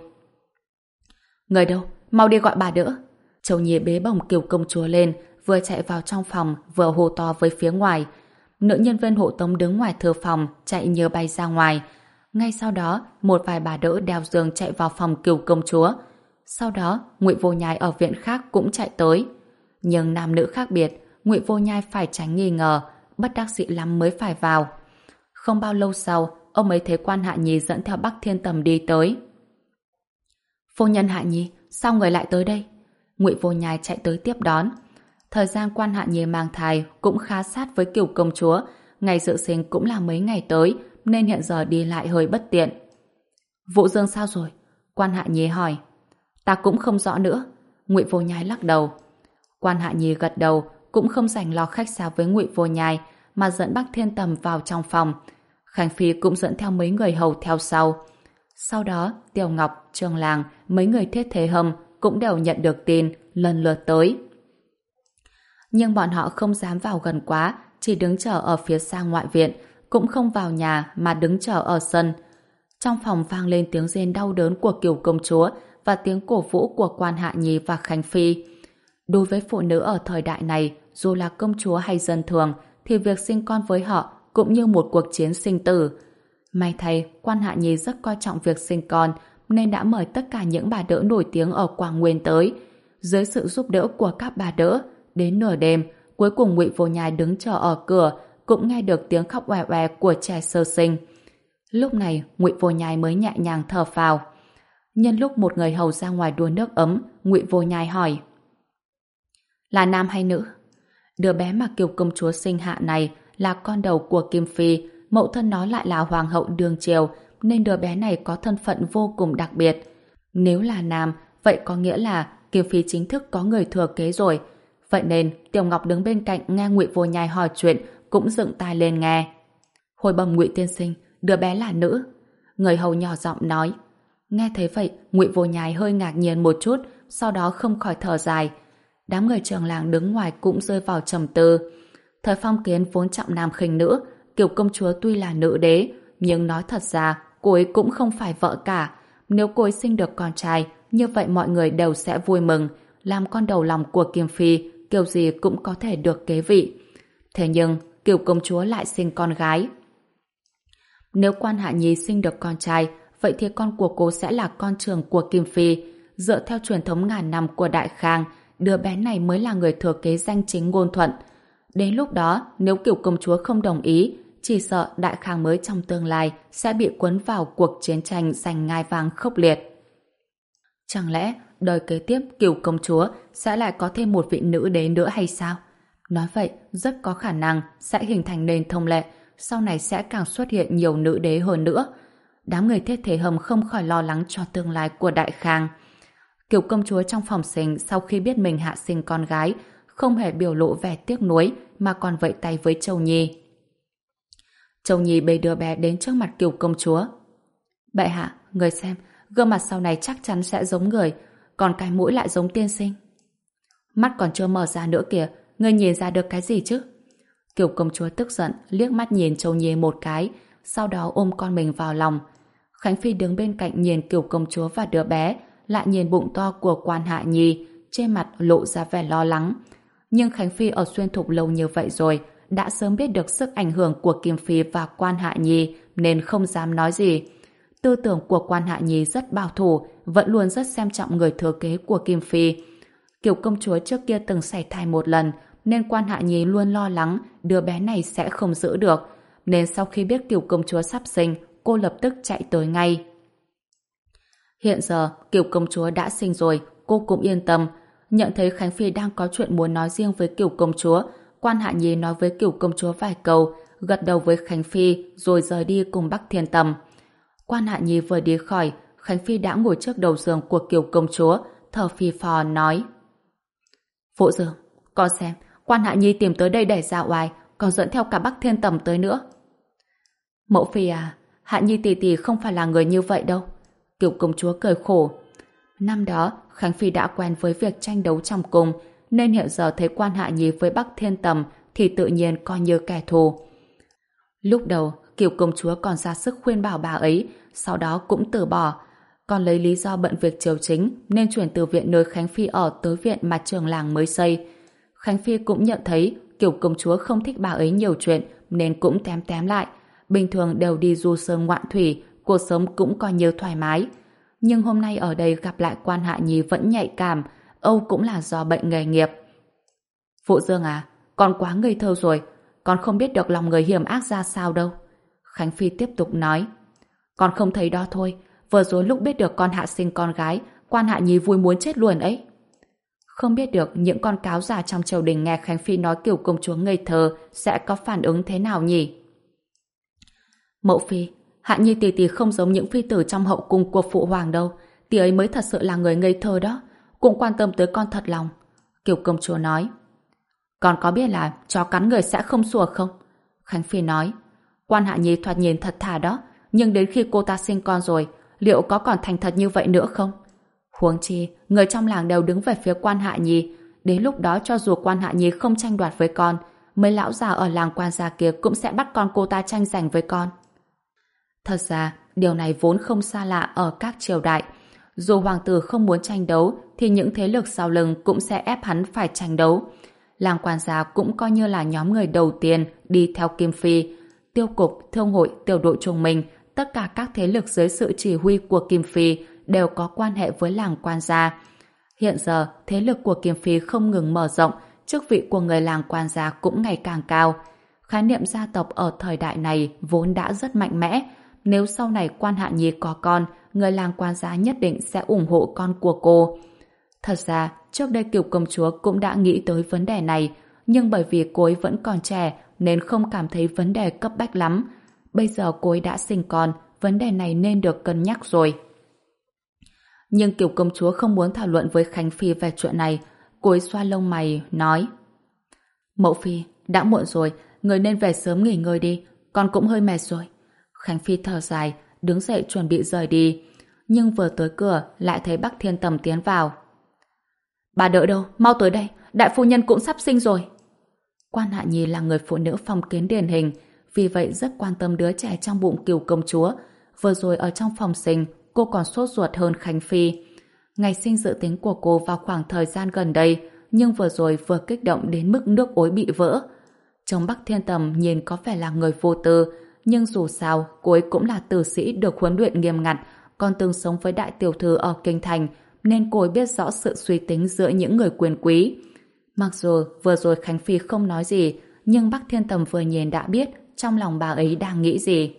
Người đâu? Mau đi gọi bà đỡ. Châu Nhi bế bổng Kiều công chúa lên, vừa chạy vào trong phòng, vừa hô to với phía ngoài. Nữ nhân viên hộ tống đứng ngoài thư phòng, chạy như bay ra ngoài. Ngay sau đó, một vài bà đỡ đeo giường chạy vào phòng Kiều công chúa. Sau đó, Ngụy Vô Nhai ở viện khác cũng chạy tới. Nhưng nam nữ khác biệt, Ngụy Vô Nhai phải tránh nghi ngờ, bất đắc dĩ lắm mới phải vào. Không bao lâu sau, ông ấy thấy quan Hạ Nhi dẫn theo Bắc Thiên Tầm đi tới. Phu nhân Hạ Nhi, sao người lại tới đây? Ngụy Vô Nhai chạy tới tiếp đón. Thời gian quan Hạ Nhi mang thai cũng khá sát với Kiều công chúa, ngày dự sinh cũng là mấy ngày tới, nên hiện giờ đi lại hơi bất tiện. Vũ Dương sao rồi? Quan Hạ Nhi hỏi. Ta cũng không rõ nữa. Ngụy Vô Nhai lắc đầu. Quan Hạ Nhi gật đầu, cũng không dành lo khách sáo với Ngụy Vô Nhai, mà dẫn Bắc Thiên Tầm vào trong phòng. Khánh Phi cũng dẫn theo mấy người hầu theo sau. Sau đó, Tiểu Ngọc, Trương Làng, mấy người Thiết Thế Hâm cũng đều nhận được tin, lần lượt tới. Nhưng bọn họ không dám vào gần quá, chỉ đứng chờ ở phía xa ngoại viện, cũng không vào nhà mà đứng chờ ở sân. Trong phòng vang lên tiếng rên đau đớn của Kiều công chúa và tiếng cổ vũ của Quan Hạ Nhi và Khánh Phi. Đối với phụ nữ ở thời đại này, dù là công chúa hay dân thường, thì việc sinh con với họ cũng như một cuộc chiến sinh tử. May thay, Quan Hạ Nhi rất coi trọng việc sinh con, nên đã mời tất cả những bà đỡ nổi tiếng ở Quảng Nguyên tới. Dưới sự giúp đỡ của các bà đỡ, đến nửa đêm, cuối cùng Ngụy Vô Nhai đứng chờ ở cửa, cũng nghe được tiếng khóc oè oè của trẻ sơ sinh. Lúc này, Ngụy Vô Nhai mới nhẹ nhàng thở phào. Nhân lúc một người hầu ra ngoài đun nước ấm, Ngụy Vô Nhai hỏi: là nam hay nữ? Đứa bé mà Kiều công chúa sinh hạ này là con đầu của Kim Phi, mẫu thân nó lại là hoàng hậu đương triều, nên đứa bé này có thân phận vô cùng đặc biệt. Nếu là nam, vậy có nghĩa là Kim Phi chính thức có người thừa kế rồi. Vậy nên Tiểu Ngọc đứng bên cạnh nghe Ngụy Vô Nhai hỏi chuyện cũng dựng tai lên nghe. Hồi bẩm Ngụy tiên sinh, đứa bé là nữ. Người hầu nhỏ giọng nói. Nghe thấy vậy, Ngụy Vô Nhai hơi ngạc nhiên một chút, sau đó không khỏi thở dài. Đám người trường làng đứng ngoài cũng rơi vào trầm tư. Thời phong kiến vốn trọng nam khinh nữ, Kiều công chúa tuy là nữ đế, nhưng nói thật ra cô ấy cũng không phải vợ cả. Nếu cô ấy sinh được con trai, như vậy mọi người đều sẽ vui mừng, làm con đầu lòng của Kim Phi, kiểu gì cũng có thể được kế vị. Thế nhưng Kiều công chúa lại sinh con gái. Nếu Quan Hạ Nhi sinh được con trai, vậy thì con của cô sẽ là con trưởng của Kim Phi. Dựa theo truyền thống ngàn năm của Đại Khang, đứa bé này mới là người thừa kế danh chính ngôn thuận. Đến lúc đó, nếu Kiều công chúa không đồng ý, chỉ sợ Đại Khang mới trong tương lai sẽ bị cuốn vào cuộc chiến tranh giành ngai vàng khốc liệt. Chẳng lẽ đời kế tiếp Kiều công chúa sẽ lại có thêm một vị nữ đế nữa hay sao? Nói vậy, rất có khả năng sẽ hình thành nền thông lệ, sau này sẽ càng xuất hiện nhiều nữ đế hơn nữa. Đám người Thiết Thế Hâm không khỏi lo lắng cho tương lai của Đại Khang. Kiều công chúa trong phòng sinh sau khi biết mình hạ sinh con gái, không hề biểu lộ vẻ tiếc nuối mà còn vẫy tay với Châu Nhi. Châu Nhi bế đứa bé đến trước mặt Kiều công chúa. Bệ hạ, người xem, gương mặt sau này chắc chắn sẽ giống người, còn cái mũi lại giống tiên sinh. Mắt còn chưa mở ra nữa kìa, ngươi nhìn ra được cái gì chứ? Kiều công chúa tức giận, liếc mắt nhìn Châu Nhi một cái, sau đó ôm con mình vào lòng. Khánh Phi đứng bên cạnh nhìn Kiều công chúa và đứa bé, lại nhìn bụng to của Quan Hạ Nhi, trên mặt lộ ra vẻ lo lắng. Nhưng Khánh Phi ở Xuyên Thục lâu như vậy rồi, đã sớm biết được sức ảnh hưởng của Kim Phi và Quan Hạ Nhi, nên không dám nói gì. Tư tưởng của Quan Hạ Nhi rất bảo thủ, vẫn luôn rất xem trọng người thừa kế của Kim Phi. Kiều công chúa trước kia từng sảy thai một lần, nên Quan Hạ Nhi luôn lo lắng đứa bé này sẽ không giữ được, nên sau khi biết Kiều công chúa sắp sinh, cô lập tức chạy tới ngay. Hiện giờ, Kiều công chúa đã sinh rồi, cô cũng yên tâm. Nhận thấy Khánh Phi đang có chuyện muốn nói riêng với Kiều công chúa, Quan Hạ Nhi nói với Kiều công chúa vài câu, gật đầu với Khánh Phi rồi rời đi cùng Bắc Thiên Tầm. Quan Hạ Nhi vừa đi khỏi, Khánh Phi đã ngồi trước đầu giường của Kiều công chúa, thở phì phò nói: Phụ Dương, con xem, Quan Hạ Nhi tìm tới đây để ra oai, còn dẫn theo cả Bắc Thiên Tầm tới nữa. Mẫu phi à, Hạ Nhi tỷ tỷ không phải là người như vậy đâu. Kiều công chúa cười khổ. Năm đó, Khánh Phi đã quen với việc tranh đấu trong cung, nên hiện giờ thấy Quan Hạ Nhi với Bắc Thiên Tầm thì tự nhiên coi như kẻ thù. Lúc đầu, Kiều công chúa còn ra sức khuyên bảo bà ấy, sau đó cũng từ bỏ. Còn lấy lý do bận việc triều chính nên chuyển từ viện nơi Khánh Phi ở tới viện mà trường làng mới xây. Khánh Phi cũng nhận thấy Kiều công chúa không thích bà ấy nhiều chuyện nên cũng tém tém lại. Bình thường đều đi du sơn ngoạn thủy, cuộc sống cũng coi như thoải mái. Nhưng hôm nay ở đây gặp lại Quan Hạ Nhi vẫn nhạy cảm, âu cũng là do bệnh nghề nghiệp. Phụ Dương à, con quá ngây thơ rồi, con không biết được lòng người hiểm ác ra sao đâu. Khánh Phi tiếp tục nói. Con không thấy đó thôi, vừa rồi lúc biết được con hạ sinh con gái, Quan Hạ Nhi vui muốn chết luôn ấy. Không biết được những con cáo già trong triều đình nghe Khánh Phi nói Kiều công chúa ngây thơ sẽ có phản ứng thế nào nhỉ? Mẫu phi, Hạ Nhi tỷ tỷ không giống những phi tử trong hậu cung của phụ hoàng đâu. tỷ ấy mới thật sự là người ngây thơ đó, cũng quan tâm tới con thật lòng. Kiều công chúa nói. Con có biết là chó cắn người sẽ không sủa không? Khánh Phi nói. Quan Hạ Nhi thoạt nhìn thật thà đó, nhưng đến khi cô ta sinh con rồi, liệu có còn thành thật như vậy nữa không? Huống chi, người trong làng đều đứng về phía Quan Hạ Nhi. Đến lúc đó cho dù Quan Hạ Nhi không tranh đoạt với con, mấy lão già ở làng Quan gia kia cũng sẽ bắt con cô ta tranh giành với con. Thật ra, điều này vốn không xa lạ ở các triều đại. Dù hoàng tử không muốn tranh đấu, thì những thế lực sau lưng cũng sẽ ép hắn phải tranh đấu. Làng Quan gia cũng coi như là nhóm người đầu tiên đi theo Kim Phi. Tiêu cục, thương hội, tiểu đội trung minh, tất cả các thế lực dưới sự chỉ huy của Kim Phi đều có quan hệ với làng Quan gia. Hiện giờ, thế lực của Kim Phi không ngừng mở rộng, chức vị của người làng Quan gia cũng ngày càng cao. Khái niệm gia tộc ở thời đại này vốn đã rất mạnh mẽ. Nếu sau này Quan Hạ Nhi có con, người làng Quan gia nhất định sẽ ủng hộ con của cô. Thật ra, trước đây Kiều công chúa cũng đã nghĩ tới vấn đề này, nhưng bởi vì cô ấy vẫn còn trẻ nên không cảm thấy vấn đề cấp bách lắm. Bây giờ cô ấy đã sinh con, vấn đề này nên được cân nhắc rồi. Nhưng Kiều công chúa không muốn thảo luận với Khánh Phi về chuyện này. Cô ấy xoa lông mày, nói: Mẫu Phi, đã muộn rồi, người nên về sớm nghỉ ngơi đi, con cũng hơi mệt rồi. Khánh Phi thở dài, đứng dậy chuẩn bị rời đi. Nhưng vừa tới cửa, lại thấy Bắc Thiên Tầm tiến vào. Bà đợi đâu, mau tới đây, đại phu nhân cũng sắp sinh rồi. Quan Hạ Nhi là người phụ nữ phong kiến điển hình, vì vậy rất quan tâm đứa trẻ trong bụng Kiều công chúa. Vừa rồi ở trong phòng sinh, cô còn sốt ruột hơn Khánh Phi. Ngày sinh dự tính của cô vào khoảng thời gian gần đây, nhưng vừa rồi vừa kích động đến mức nước ối bị vỡ. Chồng Bắc Thiên Tầm nhìn có vẻ là người vô tư, nhưng dù sao cô ấy cũng là tử sĩ được huấn luyện nghiêm ngặt, còn từng sống với đại tiểu thư ở kinh thành, nên cô ấy biết rõ sự suy tính giữa những người quyền quý. Mặc dù vừa rồi Khánh Phi không nói gì, nhưng Bắc Thiên Tầm vừa nhìn đã biết trong lòng bà ấy đang nghĩ gì.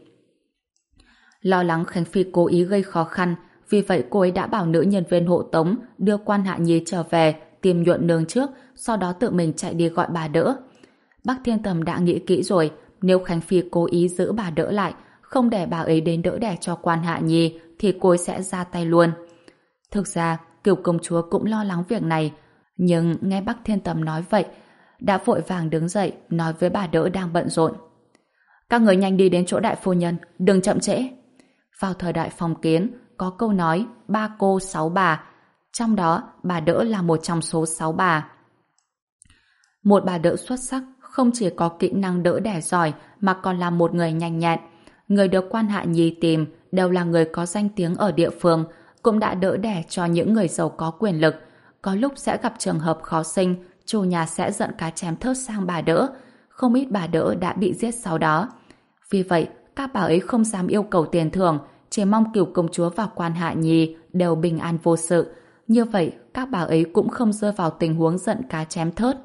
Lo lắng Khánh Phi cố ý gây khó khăn, vì vậy cô ấy đã bảo nữ nhân viên hộ tống đưa Quan Hạ Nhi trở về tìm Nhuận Nương trước, sau đó tự mình chạy đi gọi bà đỡ. Bắc Thiên Tầm đã nghĩ kỹ rồi, nếu Khánh Phi cố ý giữ bà đỡ lại, không để bà ấy đến đỡ đẻ cho Quan Hạ Nhi, thì cô ấy sẽ ra tay luôn. Thực ra, Kiều công chúa cũng lo lắng việc này, nhưng nghe Bắc Thiên Tầm nói vậy, đã vội vàng đứng dậy nói với bà đỡ đang bận rộn. Các người nhanh đi đến chỗ đại phu nhân, đừng chậm trễ. Vào thời đại phong kiến, có câu nói ba cô sáu bà, trong đó bà đỡ là một trong số sáu bà. Một bà đỡ xuất sắc, không chỉ có kỹ năng đỡ đẻ giỏi mà còn là một người nhanh nhẹn. Người được Quan Hạ Nhi tìm đều là người có danh tiếng ở địa phương, cũng đã đỡ đẻ cho những người giàu có quyền lực. Có lúc sẽ gặp trường hợp khó sinh, chủ nhà sẽ giận cá chém thớt sang bà đỡ. Không ít bà đỡ đã bị giết sau đó. Vì vậy, các bà ấy không dám yêu cầu tiền thưởng, chỉ mong Kiều công chúa và Quan Hạ Nhi đều bình an vô sự. Như vậy, các bà ấy cũng không rơi vào tình huống giận cá chém thớt.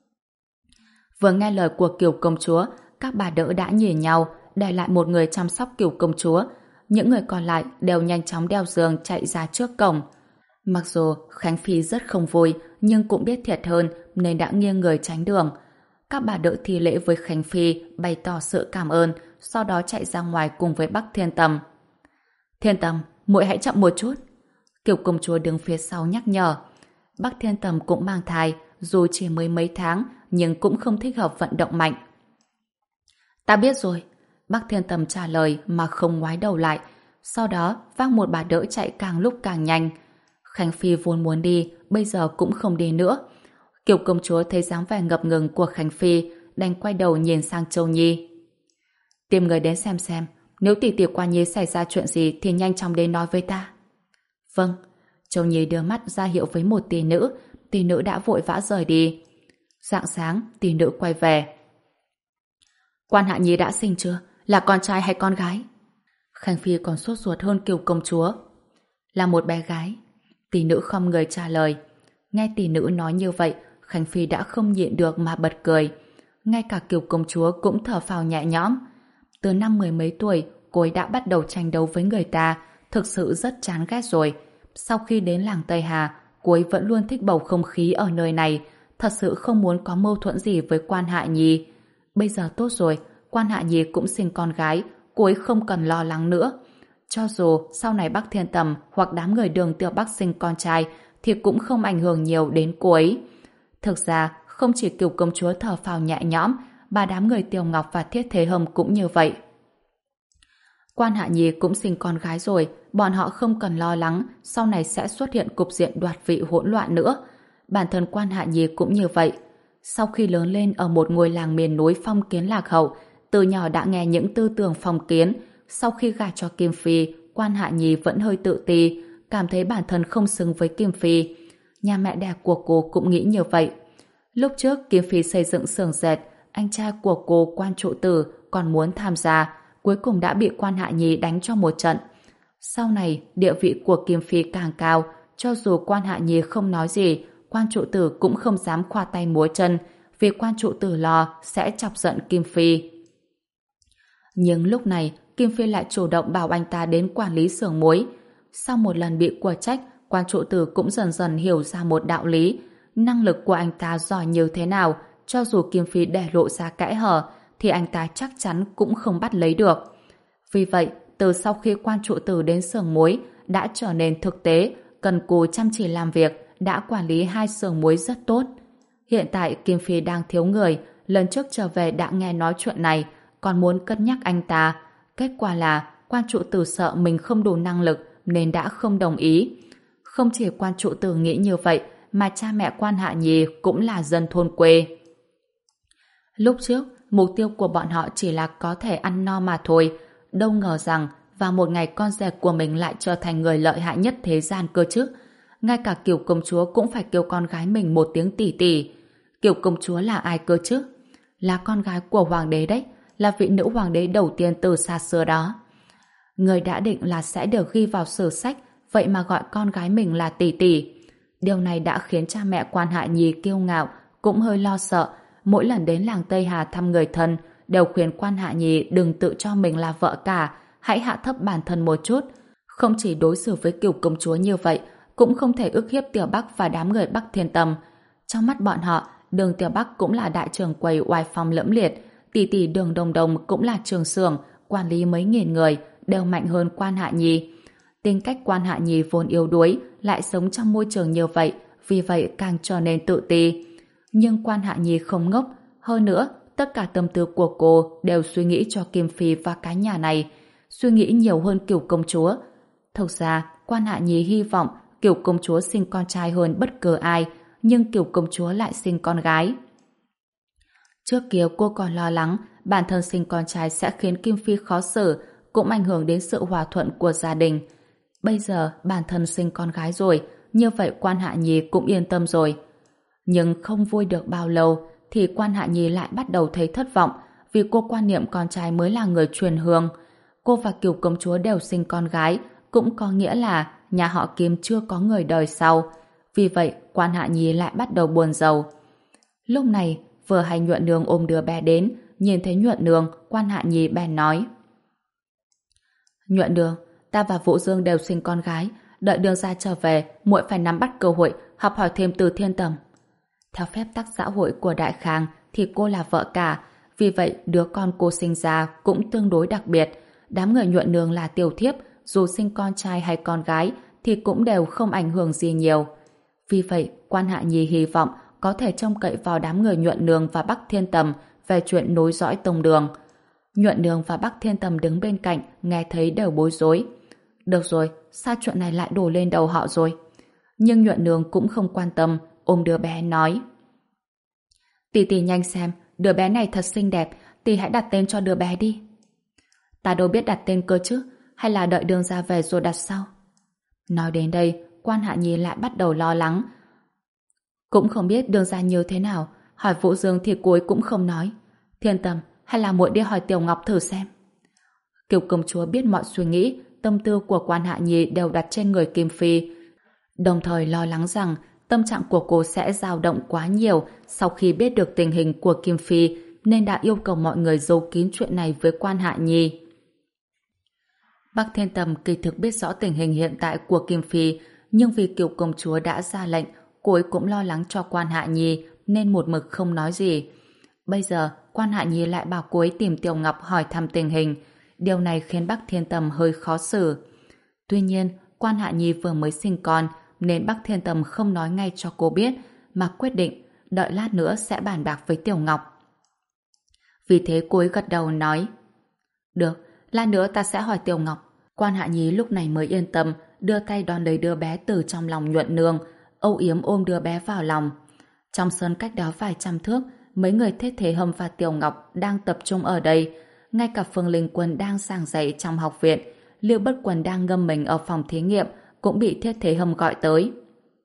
Vừa nghe lời của Kiều công chúa, các bà đỡ đã nhìn nhau, để lại một người chăm sóc Kiều công chúa. Những người còn lại đều nhanh chóng đeo giường chạy ra trước cổng. Mặc dù Khánh Phi rất không vui, nhưng cũng biết thiệt hơn nên đã nghiêng người tránh đường. Các bà đỡ thi lễ với Khánh Phi, bày tỏ sự cảm ơn, sau đó chạy ra ngoài cùng với Bắc Thiên Tầm. Thiên Tầm, muội hãy chậm một chút. Kiều công chúa đứng phía sau nhắc nhở. Bắc Thiên Tầm cũng mang thai, dù chỉ mới mấy tháng, nhưng cũng không thích hợp vận động mạnh. Ta biết rồi. Bắc Thiên Tầm trả lời mà không ngoái đầu lại. Sau đó, vác một bà đỡ chạy càng lúc càng nhanh. Khánh Phi vốn muốn đi, bây giờ cũng không đi nữa. Kiều công chúa thấy dáng vẻ ngập ngừng của Khánh Phi, đành quay đầu nhìn sang Châu Nhi. Tìm người đến xem xem, nếu tỷ tỷ Quan Nhi xảy ra chuyện gì thì nhanh chóng đến nói với ta. Vâng. Châu Nhi đưa mắt ra hiệu với một tỷ nữ, tỷ nữ đã vội vã rời đi. Rạng sáng, tỷ nữ quay về. Quan Hạ Nhi đã sinh chưa? Là con trai hay con gái? Khánh Phi còn sốt ruột hơn Kiều công chúa. Là một bé gái. Tỷ nữ không người trả lời. Nghe tỷ nữ nói như vậy, Khánh Phi đã không nhịn được mà bật cười. Ngay cả Kiều công chúa cũng thở phào nhẹ nhõm. Từ năm mười mấy tuổi, cô ấy đã bắt đầu tranh đấu với người ta, thực sự rất chán ghét rồi. Sau khi đến làng Tây Hà, cô ấy vẫn luôn thích bầu không khí ở nơi này, thật sự không muốn có mâu thuẫn gì với Quan Hạ Nhi. Bây giờ tốt rồi, Quan Hạ Nhi cũng sinh con gái, cô ấy không cần lo lắng nữa. Cho dù sau này Bắc Thiên Tầm hoặc đám người Đường Tiểu Bắc sinh con trai thì cũng không ảnh hưởng nhiều đến cô ấy. Thực ra, không chỉ Kiều công chúa thở phào nhẹ nhõm, mà đám người Tiêu Ngọc và Thiết Thế Hâm cũng như vậy. Quan Hạ Nhi cũng sinh con gái rồi, bọn họ không cần lo lắng sau này sẽ xuất hiện cục diện đoạt vị hỗn loạn nữa. Bản thân Quan Hạ Nhi cũng như vậy. Sau khi lớn lên ở một ngôi làng miền núi phong kiến lạc hậu, từ nhỏ đã nghe những tư tưởng phong kiến. Sau khi gả cho Kim Phi, Quan Hạ Nhi vẫn hơi tự ti, cảm thấy bản thân không xứng với Kim Phi. Nhà mẹ đẻ của cô cũng nghĩ như vậy. Lúc trước Kim Phi xây dựng xưởng dệt, anh trai của cô Quan Trụ Tử còn muốn tham gia, cuối cùng đã bị Quan Hạ Nhi đánh cho một trận. Sau này, địa vị của Kim Phi càng cao, cho dù Quan Hạ Nhi không nói gì, Quan Trụ Tử cũng không dám khoa tay múa chân, vì Quan Trụ Tử lo sẽ chọc giận Kim Phi. Nhưng lúc này, Kim Phi lại chủ động bảo anh ta đến quản lý xưởng muối. Sau một lần bị của trách, Quan Trụ Tử cũng dần dần hiểu ra một đạo lý. Năng lực của anh ta giỏi như thế nào, cho dù Kim Phi để lộ ra kẽ hở, thì anh ta chắc chắn cũng không bắt lấy được. Vì vậy, từ sau khi Quan Trụ Tử đến xưởng muối, đã trở nên thực tế, cần cù chăm chỉ làm việc, đã quản lý hai xưởng muối rất tốt. Hiện tại Kim Phi đang thiếu người, lần trước trở về đã nghe nói chuyện này, còn muốn cân nhắc anh ta. Kết quả là Quan Trụ Tử sợ mình không đủ năng lực nên đã không đồng ý. Không chỉ Quan Trụ Tử nghĩ như vậy, mà cha mẹ Quan Hạ Nhi cũng là dân thôn quê. Lúc trước, mục tiêu của bọn họ chỉ là có thể ăn no mà thôi. Đâu ngờ rằng vào một ngày con rể của mình lại trở thành người lợi hại nhất thế gian cơ chứ. Ngay cả Kiều công chúa cũng phải kêu con gái mình một tiếng tỷ tỷ. Kiều công chúa là ai cơ chứ? Là con gái của hoàng đế đấy, là vị nữ hoàng đế đầu tiên từ xa xưa đó. Người đã định là sẽ được ghi vào sử sách, vậy mà gọi con gái mình là tỷ tỷ. Điều này đã khiến cha mẹ Quan Hạ Nhi kiêu ngạo, cũng hơi lo sợ. Mỗi lần đến làng Tây Hà thăm người thân, đều khuyên Quan Hạ Nhi đừng tự cho mình là vợ cả, hãy hạ thấp bản thân một chút. Không chỉ đối xử với Kiều công chúa như vậy, cũng không thể ức hiếp Tiểu Bắc và đám người Bắc Thiên Tầm. Trong mắt bọn họ, Đường Tiểu Bắc cũng là đại trưởng quầy oai phong lẫm liệt, tỷ tỷ Đường Đồng Đồng cũng là trưởng xưởng, quản lý mấy nghìn người, đều mạnh hơn Quan Hạ Nhi. Tính cách Quan Hạ Nhi vốn yếu đuối, lại sống trong môi trường như vậy, vì vậy càng trở nên tự ti. Nhưng Quan Hạ Nhi không ngốc, hơn nữa, tất cả tâm tư của cô đều suy nghĩ cho Kim Phi và cái nhà này, suy nghĩ nhiều hơn Kiều công chúa. Thực ra, Quan Hạ Nhi hy vọng Kiều công chúa sinh con trai hơn bất cứ ai, nhưng Kiều công chúa lại sinh con gái. Trước kia cô còn lo lắng bản thân sinh con trai sẽ khiến Kim Phi khó xử, cũng ảnh hưởng đến sự hòa thuận của gia đình. Bây giờ bản thân sinh con gái rồi, như vậy Quan Hạ Nhi cũng yên tâm rồi. Nhưng không vui được bao lâu thì Quan Hạ Nhi lại bắt đầu thấy thất vọng, vì cô quan niệm con trai mới là người truyền hương. Cô và Kiều công chúa đều sinh con gái, cũng có nghĩa là nhà họ Kim chưa có người đời sau. Vì vậy Quan Hạ Nhi lại bắt đầu buồn rầu. Lúc này vừa hay Nhuận Nương ôm đứa bé đến, nhìn thấy Nhuận Nương, Quan Hạ Nhi bèn nói: Nhuận Nương, ta và Vũ Dương đều sinh con gái, đợi Đường gia trở về, muội phải nắm bắt cơ hội học hỏi thêm từ Thiên Tầm. Theo phép tắc xã hội của Đại Khang thì cô là vợ cả, vì vậy đứa con cô sinh ra cũng tương đối đặc biệt. Đám người Nhuận Nương là tiểu thiếp, dù sinh con trai hay con gái thì cũng đều không ảnh hưởng gì nhiều. Vì vậy Quan Hạ Nhi hy vọng có thể trông cậy vào đám người Nhuận Nương và Bắc Thiên Tầm về chuyện nối dõi tông đường. Nhuận Nương và Bắc Thiên Tầm đứng bên cạnh, nghe thấy đều bối rối. Được rồi, sao chuyện này lại đổ lên đầu họ rồi? Nhưng Nhuận Nương cũng không quan tâm, ôm đứa bé nói: Tỷ tỷ nhanh xem, đứa bé này thật xinh đẹp, tỷ hãy đặt tên cho đứa bé đi. Ta đâu biết đặt tên cơ chứ, hay là đợi Đường gia về rồi đặt sau? Nói đến đây, Quan Hạ Nhi lại bắt đầu lo lắng. Cũng không biết Đường gia như thế nào, hỏi Vũ Dương thì cô ấy cũng không nói. Thiên Tầm, hay là muội đi hỏi Tiểu Ngọc thử xem. Kiều công chúa biết mọi suy nghĩ, tâm tư của Quan Hạ Nhi đều đặt trên người Kim Phi, đồng thời lo lắng rằng tâm trạng của cô sẽ dao động quá nhiều sau khi biết được tình hình của Kim Phi, nên đã yêu cầu mọi người giấu kín chuyện này với Quan Hạ Nhi. Bắc Thiên Tầm kỳ thực biết rõ tình hình hiện tại của Kim Phi, nhưng vì Kiều công chúa đã ra lệnh, cô ấy cũng lo lắng cho Quan Hạ Nhi nên một mực không nói gì. Bây giờ Quan Hạ Nhi lại bảo cô ấy tìm Tiểu Ngọc hỏi thăm tình hình. Điều này khiến Bắc Thiên Tầm hơi khó xử. Tuy nhiên, Quan Hạ Nhi vừa mới sinh con nên Bắc Thiên Tầm không nói ngay cho cô biết mà quyết định đợi lát nữa sẽ bàn bạc với Tiểu Ngọc. Vì thế cô ấy gật đầu nói: được, lát nữa ta sẽ hỏi Tiểu Ngọc. Quan Hạ Nhi lúc này mới yên tâm, đưa tay đón lấy đứa bé từ trong lòng Nhuận Nương, âu yếm ôm đứa bé vào lòng. Trong sân cách đó vài trăm thước, mấy người Thiết Thế Hâm và Tiểu Ngọc đang tập trung ở đây. Ngay cả Phương Linh Quân đang giảng dạy trong học viện, Lưu Bất Quần đang ngâm mình ở phòng thí nghiệm cũng bị Thiết Thế Hâm gọi tới.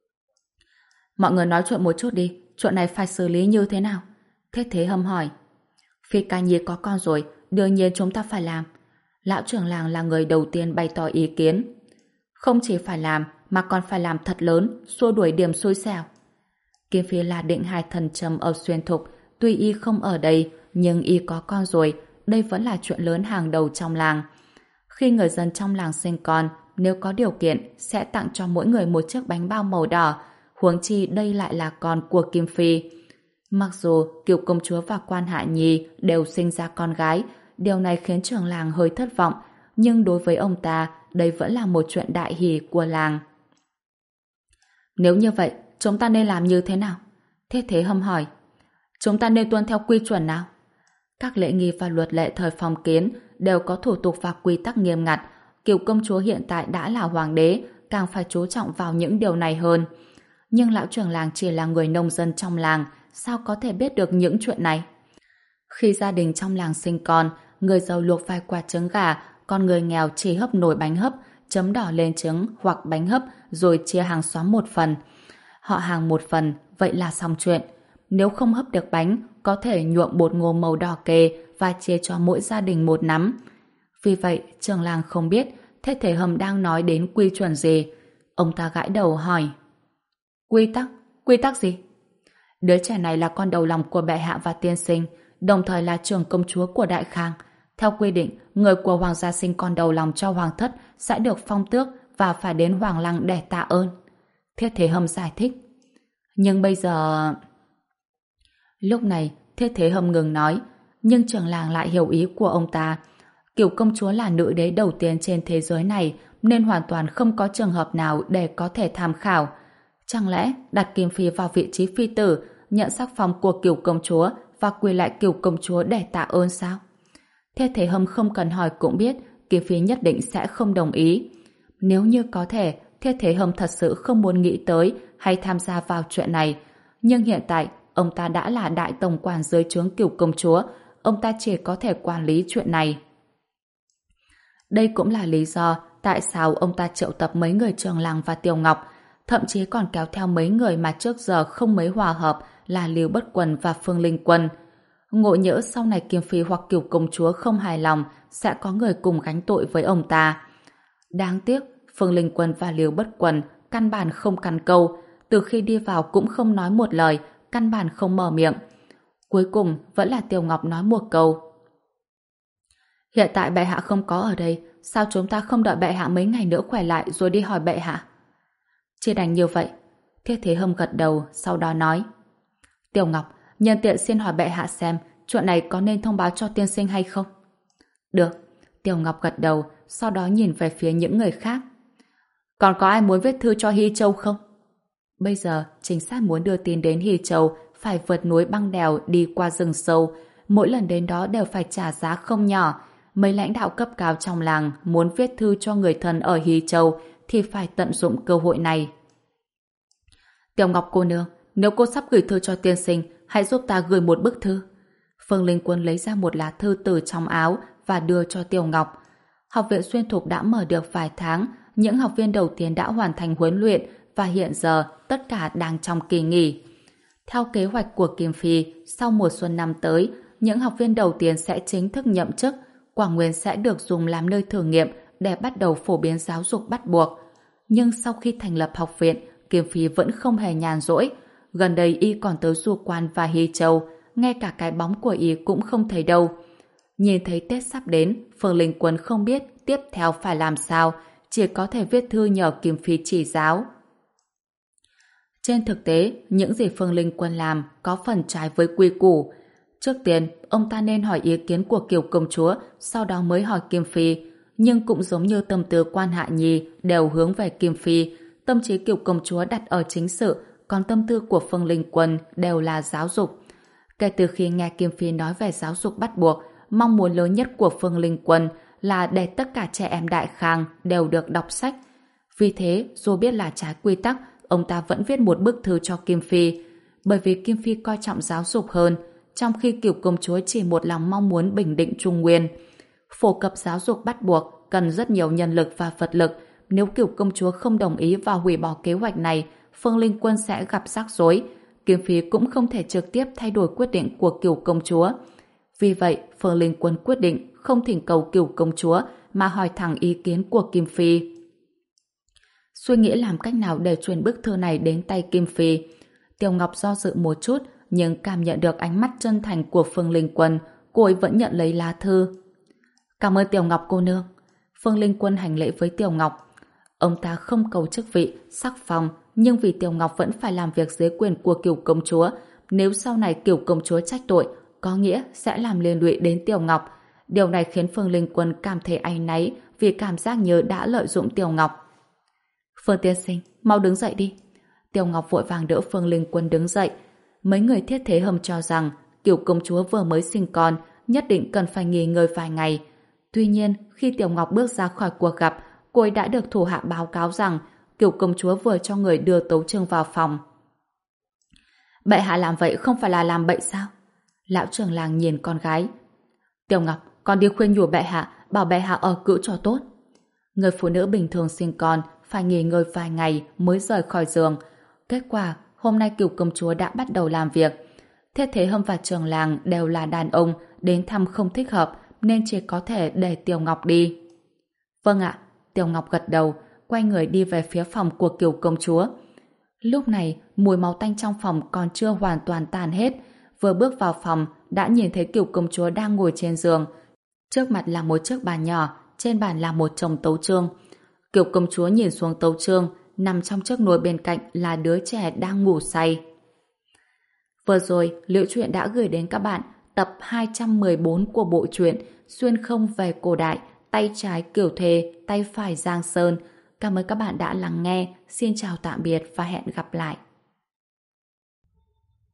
Mọi người nói chuyện một chút đi, chuyện này phải xử lý như thế nào? Thiết Thế Hâm hỏi. Phi Ca Nhi có con rồi, đương nhiên chúng ta phải làm. Lão trưởng làng là người đầu tiên bày tỏ ý kiến. Không chỉ phải làm, mà còn phải làm thật lớn, xua đuổi điểm xui xẻo. Kim Phi là định hai thần trầm ở Xuyên Thục, tuy y không ở đây, nhưng y có con rồi, đây vẫn là chuyện lớn hàng đầu trong làng. Khi người dân trong làng sinh con, nếu có điều kiện, sẽ tặng cho mỗi người một chiếc bánh bao màu đỏ, huống chi đây lại là con của Kim Phi. Mặc dù Cửu công chúa và Quan Hạ Nhi đều sinh ra con gái, điều này khiến trưởng làng hơi thất vọng, nhưng đối với ông ta, đây vẫn là một chuyện đại hỷ của làng. Nếu như vậy, chúng ta nên làm như thế nào? Thiết Thế Hâm hỏi. Chúng ta nên tuân theo quy chuẩn nào? Các lễ nghi và luật lệ thời phong kiến đều có thủ tục và quy tắc nghiêm ngặt. Cửu công chúa hiện tại đã là hoàng đế, càng phải chú trọng vào những điều này hơn. Nhưng lão trưởng làng chỉ là người nông dân trong làng, sao có thể biết được những chuyện này? Khi gia đình trong làng sinh con, người giàu luộc vài quả trứng gà, còn người nghèo chỉ hấp nồi bánh hấp, chấm đỏ lên trứng hoặc bánh hấp rồi chia hàng xóm một phần. Họ hàng một phần, vậy là xong chuyện. Nếu không hấp được bánh, có thể nhuộm bột ngô màu đỏ kê và chia cho mỗi gia đình một nắm. Vì vậy, trưởng làng không biết Thiết Thế Hâm đang nói đến quy chuẩn gì. Ông ta gãi đầu hỏi. Quy tắc? Quy tắc gì? Đứa trẻ này là con đầu lòng của bệ hạ và tiên sinh, đồng thời là trưởng công chúa của Đại Khang. Theo quy định, người của hoàng gia sinh con đầu lòng cho hoàng thất sẽ được phong tước và phải đến hoàng lăng để tạ ơn. Thiết Thế Hâm giải thích. Nhưng bây giờ... Lúc này, Thiết Thế Hâm ngừng nói, nhưng trưởng làng lại hiểu ý của ông ta. Cửu công chúa là nữ đế đầu tiên trên thế giới này, nên hoàn toàn không có trường hợp nào để có thể tham khảo. Chẳng lẽ đặt Kim Phi vào vị trí phi tử, nhận sắc phong của Cửu công chúa và quỳ lại Cửu công chúa để tạ ơn sao? Thiết Thế Hâm không cần hỏi cũng biết Kim Phi nhất định sẽ không đồng ý. Nếu như có thể, Thiết Thế Hâm thật sự không muốn nghĩ tới hay tham gia vào chuyện này. Nhưng hiện tại, ông ta đã là đại tổng quản dưới trướng Cửu công chúa, ông ta chỉ có thể quản lý chuyện này. Đây cũng là lý do tại sao ông ta triệu tập mấy người trường làng và Tiểu Ngọc, thậm chí còn kéo theo mấy người mà trước giờ không mấy hòa hợp là Lưu Bất Quần và Phương Linh Quân. Ngộ nhỡ sau này Kim Phi hoặc Cửu công chúa không hài lòng, sẽ có người cùng gánh tội với ông ta. Đáng tiếc, Phương Linh Quân và Lưu Bất Quần căn bản không căn câu, từ khi đi vào cũng không nói một lời, căn bản không mở miệng. Cuối cùng vẫn là Tiểu Ngọc nói một câu. Hiện tại bệ hạ không có ở đây, sao chúng ta không đợi bệ hạ mấy ngày nữa khỏe lại rồi đi hỏi bệ hạ? Chỉ đành như vậy. Thiết Thế Hâm gật đầu, sau đó nói. Tiểu Ngọc, nhân tiện xin hỏi bệ hạ xem chuyện này có nên thông báo cho tiên sinh hay không? Được. Tiểu Ngọc gật đầu, sau đó nhìn về phía những người khác. Còn có ai muốn viết thư cho Hy Châu không? Bây giờ, chính sát muốn đưa tin đến Hy Châu phải vượt núi băng đèo đi qua rừng sâu. Mỗi lần đến đó đều phải trả giá không nhỏ. Mấy lãnh đạo cấp cao trong làng muốn viết thư cho người thân ở Hy Châu thì phải tận dụng cơ hội này. Tiểu Ngọc cô nương, nếu cô sắp gửi thư cho tiên sinh, hãy giúp ta gửi một bức thư. Phương Linh Quân lấy ra một lá thư từ trong áo và đưa cho Tiểu Ngọc. Học viện Xuyên Thục đã mở được vài tháng, những học viên đầu tiên đã hoàn thành huấn luyện và hiện giờ tất cả đang trong kỳ nghỉ. Theo kế hoạch của Kim Phi, sau mùa xuân năm tới, những học viên đầu tiên sẽ chính thức nhậm chức, Quảng Nguyên sẽ được dùng làm nơi thử nghiệm để bắt đầu phổ biến giáo dục bắt buộc. Nhưng sau khi thành lập học viện, Kim Phi vẫn không hề nhàn rỗi. Gần đây y còn tới Du Quan và Hy Châu, ngay cả cái bóng của y cũng không thấy đâu. Nhìn thấy Tết sắp đến, Phương Linh Quân không biết tiếp theo phải làm sao, chỉ có thể viết thư nhờ Kim Phi chỉ giáo. Trên thực tế, những gì Phương Linh Quân làm có phần trái với quy củ. Trước tiên, ông ta nên hỏi ý kiến của Kiều công chúa, sau đó mới hỏi Kim Phi. Nhưng cũng giống như tâm tư Quan Hạ Nhi đều hướng về Kim Phi, tâm trí Kiều công chúa đặt ở chính sự, còn tâm tư của Phương Linh Quân đều là giáo dục. Kể từ khi nghe Kim Phi nói về giáo dục bắt buộc, mong muốn lớn nhất của Phương Linh Quân là để tất cả trẻ em Đại Khang đều được đọc sách. Vì thế, dù biết là trái quy tắc, ông ta vẫn viết một bức thư cho Kim Phi. Bởi vì Kim Phi coi trọng giáo dục hơn, trong khi Kiều công chúa chỉ một lòng mong muốn bình định Trung Nguyên. Phổ cập giáo dục bắt buộc cần rất nhiều nhân lực và vật lực. Nếu Kiều công chúa không đồng ý và hủy bỏ kế hoạch này, Phương Linh Quân sẽ gặp rắc rối. Kim Phi cũng không thể trực tiếp thay đổi quyết định của Kiều công chúa. Vì vậy, Phương Linh Quân quyết định không thỉnh cầu Kiều công chúa mà hỏi thẳng ý kiến của Kim Phi. Suy nghĩ làm cách nào để truyền bức thư này đến tay Kim Phi. Tiểu Ngọc do dự một chút, nhưng cảm nhận được ánh mắt chân thành của Phương Linh Quân, cô ấy vẫn nhận lấy lá thư. Cảm ơn Tiểu Ngọc cô nương. Phương Linh Quân hành lễ với Tiểu Ngọc. Ông ta không cầu chức vị, sắc phong, nhưng vì Tiểu Ngọc vẫn phải làm việc dưới quyền của Kiều công chúa. Nếu sau này Kiều công chúa trách tội, có nghĩa sẽ làm liên lụy đến Tiểu Ngọc. Điều này khiến Phương Linh Quân cảm thấy áy náy vì cảm giác như đã lợi dụng Tiểu Ngọc. Phương tiên sinh, mau đứng dậy đi. Tiểu Ngọc vội vàng đỡ Phương Linh Quân đứng dậy. Mấy người thiết thế hầm cho rằng Kiều công chúa vừa mới sinh con, nhất định cần phải nghỉ ngơi vài ngày. Tuy nhiên, khi Tiểu Ngọc bước ra khỏi cuộc gặp, cô ấy đã được thủ hạ báo cáo rằng Kiều công chúa vừa cho người đưa Tấu Trương vào phòng. Bệ hạ làm vậy không phải là làm bậy sao? Lão trưởng làng nhìn con gái. Tiểu Ngọc, con đi khuyên nhủ bệ hạ, bảo bệ hạ ở cữ cho tốt. Người phụ nữ bình thường sinh con phải nghỉ ngơi vài ngày mới rời khỏi giường. Kết quả, hôm nay Kiều công chúa đã bắt đầu làm việc. Thiết Thế Hâm và trưởng làng đều là đàn ông, đến thăm không thích hợp nên chỉ có thể để Tiểu Ngọc đi. Vâng ạ, Tiểu Ngọc gật đầu, quay người đi về phía phòng của Kiều công chúa. Lúc này, mùi máu tanh trong phòng còn chưa hoàn toàn tàn hết. Vừa bước vào phòng, đã nhìn thấy Kiều công chúa đang ngồi trên giường. Trước mặt là một chiếc bàn nhỏ, trên bàn là một chồng tấu chương. Kiều công chúa nhìn xuống tấu chương, nằm trong chiếc nồi bên cạnh là đứa trẻ đang ngủ say. Vừa rồi, Liễu Chuyện đã gửi đến các bạn tập hai trăm mười bốn của bộ truyện Xuyên không về cổ đại, tay trái Kiều Thề, tay phải Giang Sơn. Cảm ơn các bạn đã lắng nghe. Xin chào tạm biệt và hẹn gặp lại.